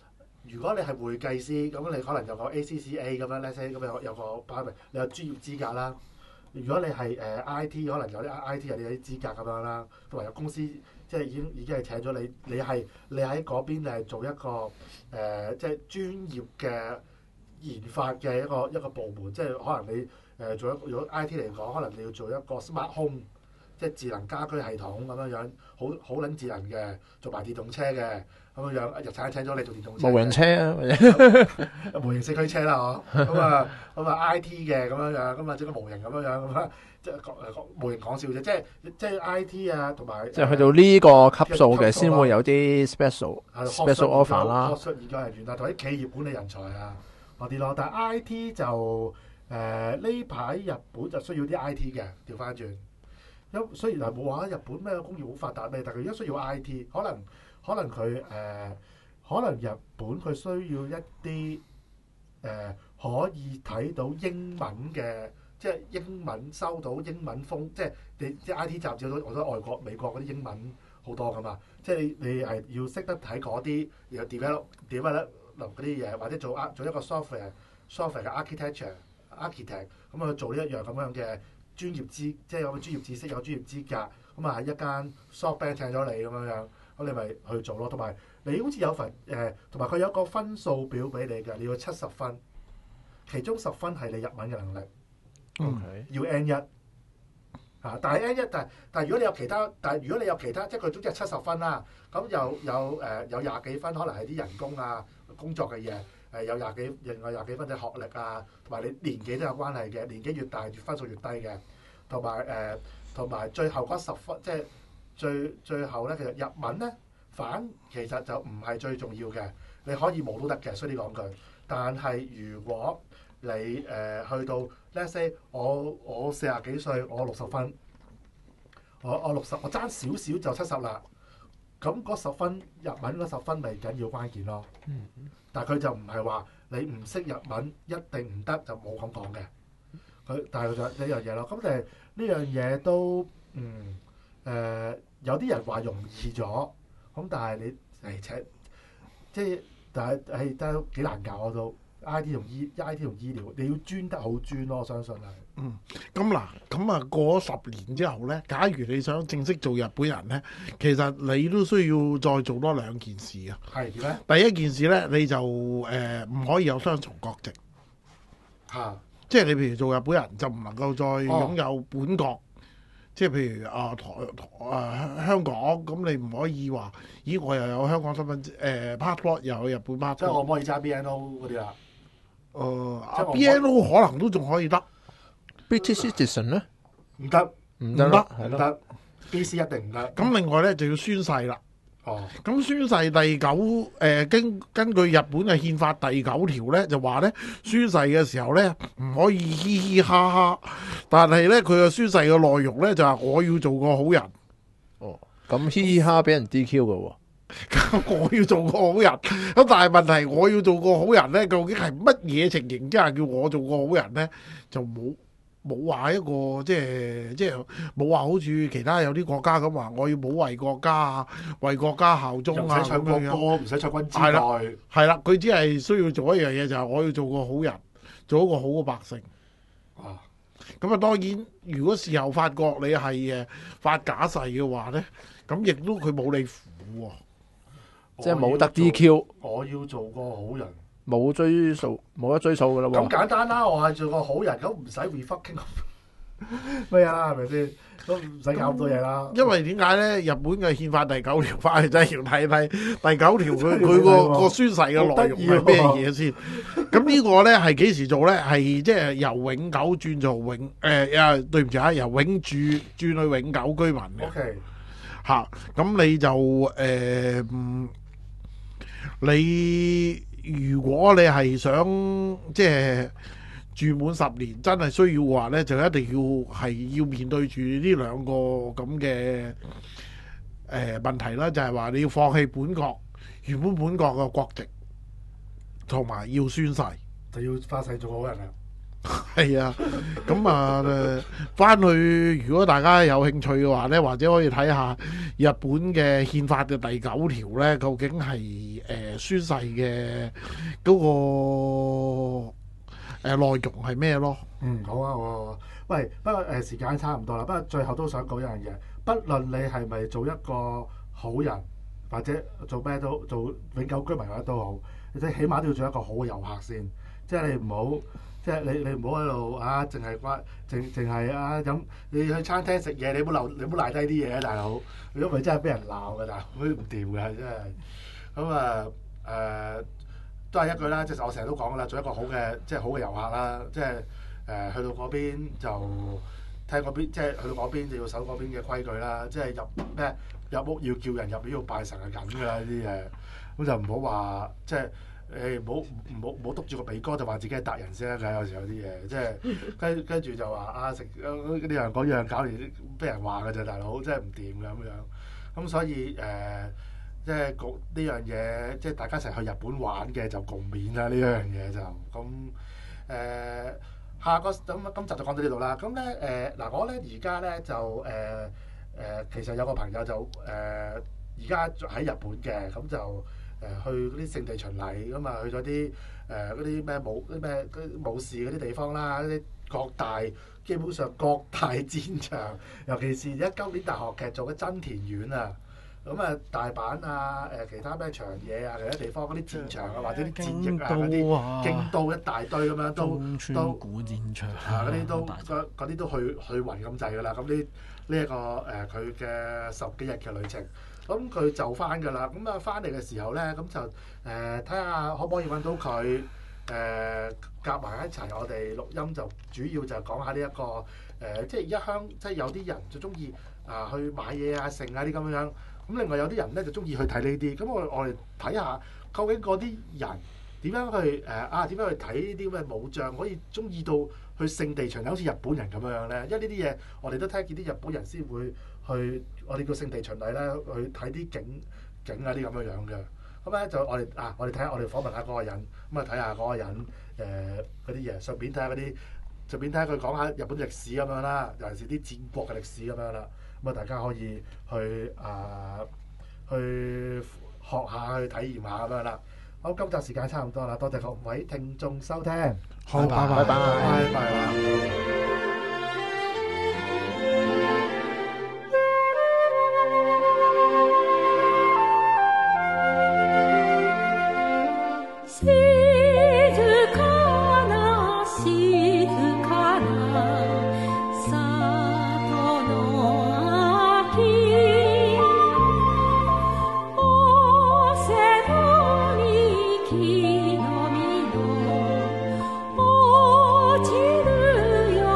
如果你係會計師，咁你可能有個 ACCA 咁樣咧，咁有個班明，你有專業資格啦。如果你係IT，可能有啲 IT 有啲資格咁樣啦，同埋有公司即係已經係請咗你，你喺嗰邊你係做一個即係專業嘅研發嘅一個部門，即係可能你做如果 IT 嚟講，可能你要做一個 smart home， 即係智能家居系統咁樣，好撚智能嘅，做埋電動車嘅咁樣，日產請咗你做電動車。 無人車啊， 模型四驅車啦，嗬，咁啊 IT 嘅咁樣，咁啊整個模型咁樣，即係模型講笑啫，即係 IT 啊，同埋即係去到呢個級數嘅先會有啲 special offer 啦。 學術研究人員啊，同啲企業管理人才啊嗰啲咯。但係 IT 就呢排日本就需要啲 IT 嘅，調翻轉。雖然係冇話日本咩工業好發達咩，但係佢而家需要 IT，可能佢可能日本佢需要一啲可以睇到英文嘅，即係英文收到英文風，即係你啲 IT 雜誌好多外國美國嗰啲英文好多噶嘛，即係你係要識得睇嗰啲，然後 develop 嗰啲嘢，或者做一個 software 嘅 architect 咁去做呢一樣咁樣嘅專業即係有個專業知識有專業資格，咁啊喺一間 softbank 請咗你咁樣，咁你咪去做咯。同埋你好似有份同埋佢有個分數表俾你嘅，你要70分，其中10分係你日文嘅能力，要 N1 但係 N1 但係如果你有其他，即係佢總之係70分啦，咁有廿幾分可能係啲人工啊工作嘅嘢。有另外廿幾分嘅學歷啊，同埋你年紀都有關係嘅，年紀越大越分數越低嘅，同埋最後嗰10分，即係最後咧，其實日文咧其實就唔係最重要嘅，你可以冇都得嘅，所以講句。但係如果你去到 let's say 我40幾歲，我60分，我60，我爭少少就70啦，咁嗰10分日文嗰10分咪緊要關鍵咯。但係佢就唔係話你唔識日文一定唔得，就冇咁講嘅。但係佢就呢樣嘢咯。咁誒呢樣嘢都有啲人話容易咗，咁但係你即係但係都幾難搞都。IT 同醫療，你要專得好專咯，我相信係。 咁啊過咗10年之後咧，假如你想正式做日本人咧，其實你都需要再做多2件事啊。 係點咧？ 第一件事咧，你就唔可以有雙重國籍。即係你譬如做日本人就唔能夠再擁有本國，即係譬如香港咁，你唔可以話，咦我又有香港身份passport 又有日本 passport。 即係我唔可以揸 BNO 嗰啲啦。 BNO 可能都仲可以得。 British citizen 咧唔得， 唔得 ，BC 一定唔得。 咁另外咧就要宣誓啦。咁宣誓第9根據日本嘅憲法第9條咧就話咧，宣誓嘅時候咧唔可以嘻嘻哈哈，但係咧佢嘅宣誓嘅內容咧就係我要做個好人。 咁嘻嘻哈俾人 DQ 嘅喎。 我要做個好人，咁但係問題我要做個好人咧，究竟係乜嘢情形之下叫我做個好人咧？就冇話一個即係冇話好似其他有啲國家咁話，我要保衛國家啊，為國家效忠啊， 唔使唱國歌，唔使唱軍姿代。 係啦，佢只係需要做一樣嘢，就係我要做個好人，做一個好嘅百姓。咁啊，當然如果事後發覺你係發假誓嘅話咧，咁亦都佢冇你符喎。 即係冇得 DQ， 我要做個好人， 冇得追溯噶啦喎。 咁簡單啦，我係做個好人，咁唔使 refucking 咩啦，係咪先？都唔使搞咁多嘢啦。 因為點解咧？日本嘅憲法第9條翻去真係要睇睇第9條佢個宣誓嘅內容係咩嘢先？咁呢個咧係幾時做咧？係即係由永久轉做對唔住啊，由永住轉去永久居民嘅。 OK。 咁你就你如果你係想即係住滿10年，真係需要話咧，就一定要面對住呢2個咁嘅問題啦，就係話你要放棄原本本國嘅國籍，同埋要宣誓， 就要發誓做好人啦。 係啊，咁啊，翻去如果大家有興趣嘅話呢，或者可以睇下日本嘅憲法嘅第9條呢，究竟係宣誓嘅嗰個內容係咩咯？ 好啊，好啊。喂，不過時間差唔多啦，不過最後都想講一樣嘢，不論你係咪做一個好人，或者做咩都做永久居民或者都好，你起碼都要做一個好嘅遊客先，即係你唔好。即係你唔好喺度啊！淨係啊飲，你去餐廳食嘢，你唔好賴低啲嘢啊，大佬！如果唔係真係俾人鬧㗎，大佬唔掂㗎，真係。咁啊都係一句啦，即係我成日都講㗎啦，做一個好嘅即係好嘅遊客啦，即係去到嗰邊就睇嗰邊，即係去到嗰邊就要守嗰邊嘅規矩啦，即係入屋要叫人入邊要拜神係咁㗎啦，呢啲嘢，咁就唔好話即係。唔好督住個鼻哥就話自己係達人先啦，㗎有時有啲嘢，即係跟住就話啊食呢樣嗰樣搞嚟俾人話㗎啫，大佬真係唔掂㗎咁樣。咁所以即係呢樣嘢，即係大家一齊去日本玩嘅就共勉啦。呢樣嘢就咁下個咁今集就講到呢度啦。咁咧嗱，我咧而家咧就其實有個朋友就而家喺日本嘅，咁就。去嗰啲聖地巡禮咁啊，去咗啲嗰啲咩武士嗰啲地方啦，嗰啲基本上各大戰場，尤其是而家今年大學劇做嘅真田院啊，咁啊大阪啊其他咩長野啊其他地方嗰啲戰場啊或者啲戰役啊嗰啲京都一大堆咁樣都古戰場嗰啲都去勻咁滯㗎啦。咁呢一個佢嘅10幾日嘅旅程。咁佢就翻㗎啦，咁啊翻嚟嘅時候咧，咁就睇下可唔可以揾到佢夾埋一齊，我哋錄音就主要就講下呢一個即係一鄉，即係有啲人就中意去買嘢啊、剩啊啲咁樣，咁另外有啲人咧就中意去睇呢啲，咁我哋睇下究竟嗰啲人點樣去點樣去睇呢啲咁嘅武將，可以中意到去聖地巡禮，好似日本人咁樣咧，因為呢啲嘢我哋都聽見啲日本人先會去。我哋叫聖地巡禮咧，去睇啲景啊啲咁樣嘅。咁咧就我哋睇下，我哋訪問下嗰個人，咁啊睇下嗰個人嗰啲嘢，順便睇下佢講下日本歷史咁樣啦，尤其是啲戰國嘅歷史咁樣啦。咁啊大家可以去學下去體驗下咁樣啦。好，今集時間差唔多啦，多謝各位聽眾收聽。 好，拜拜。 落ちるよ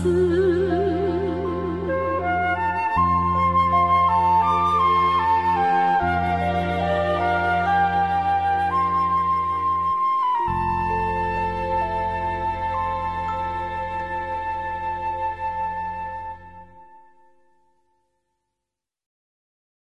す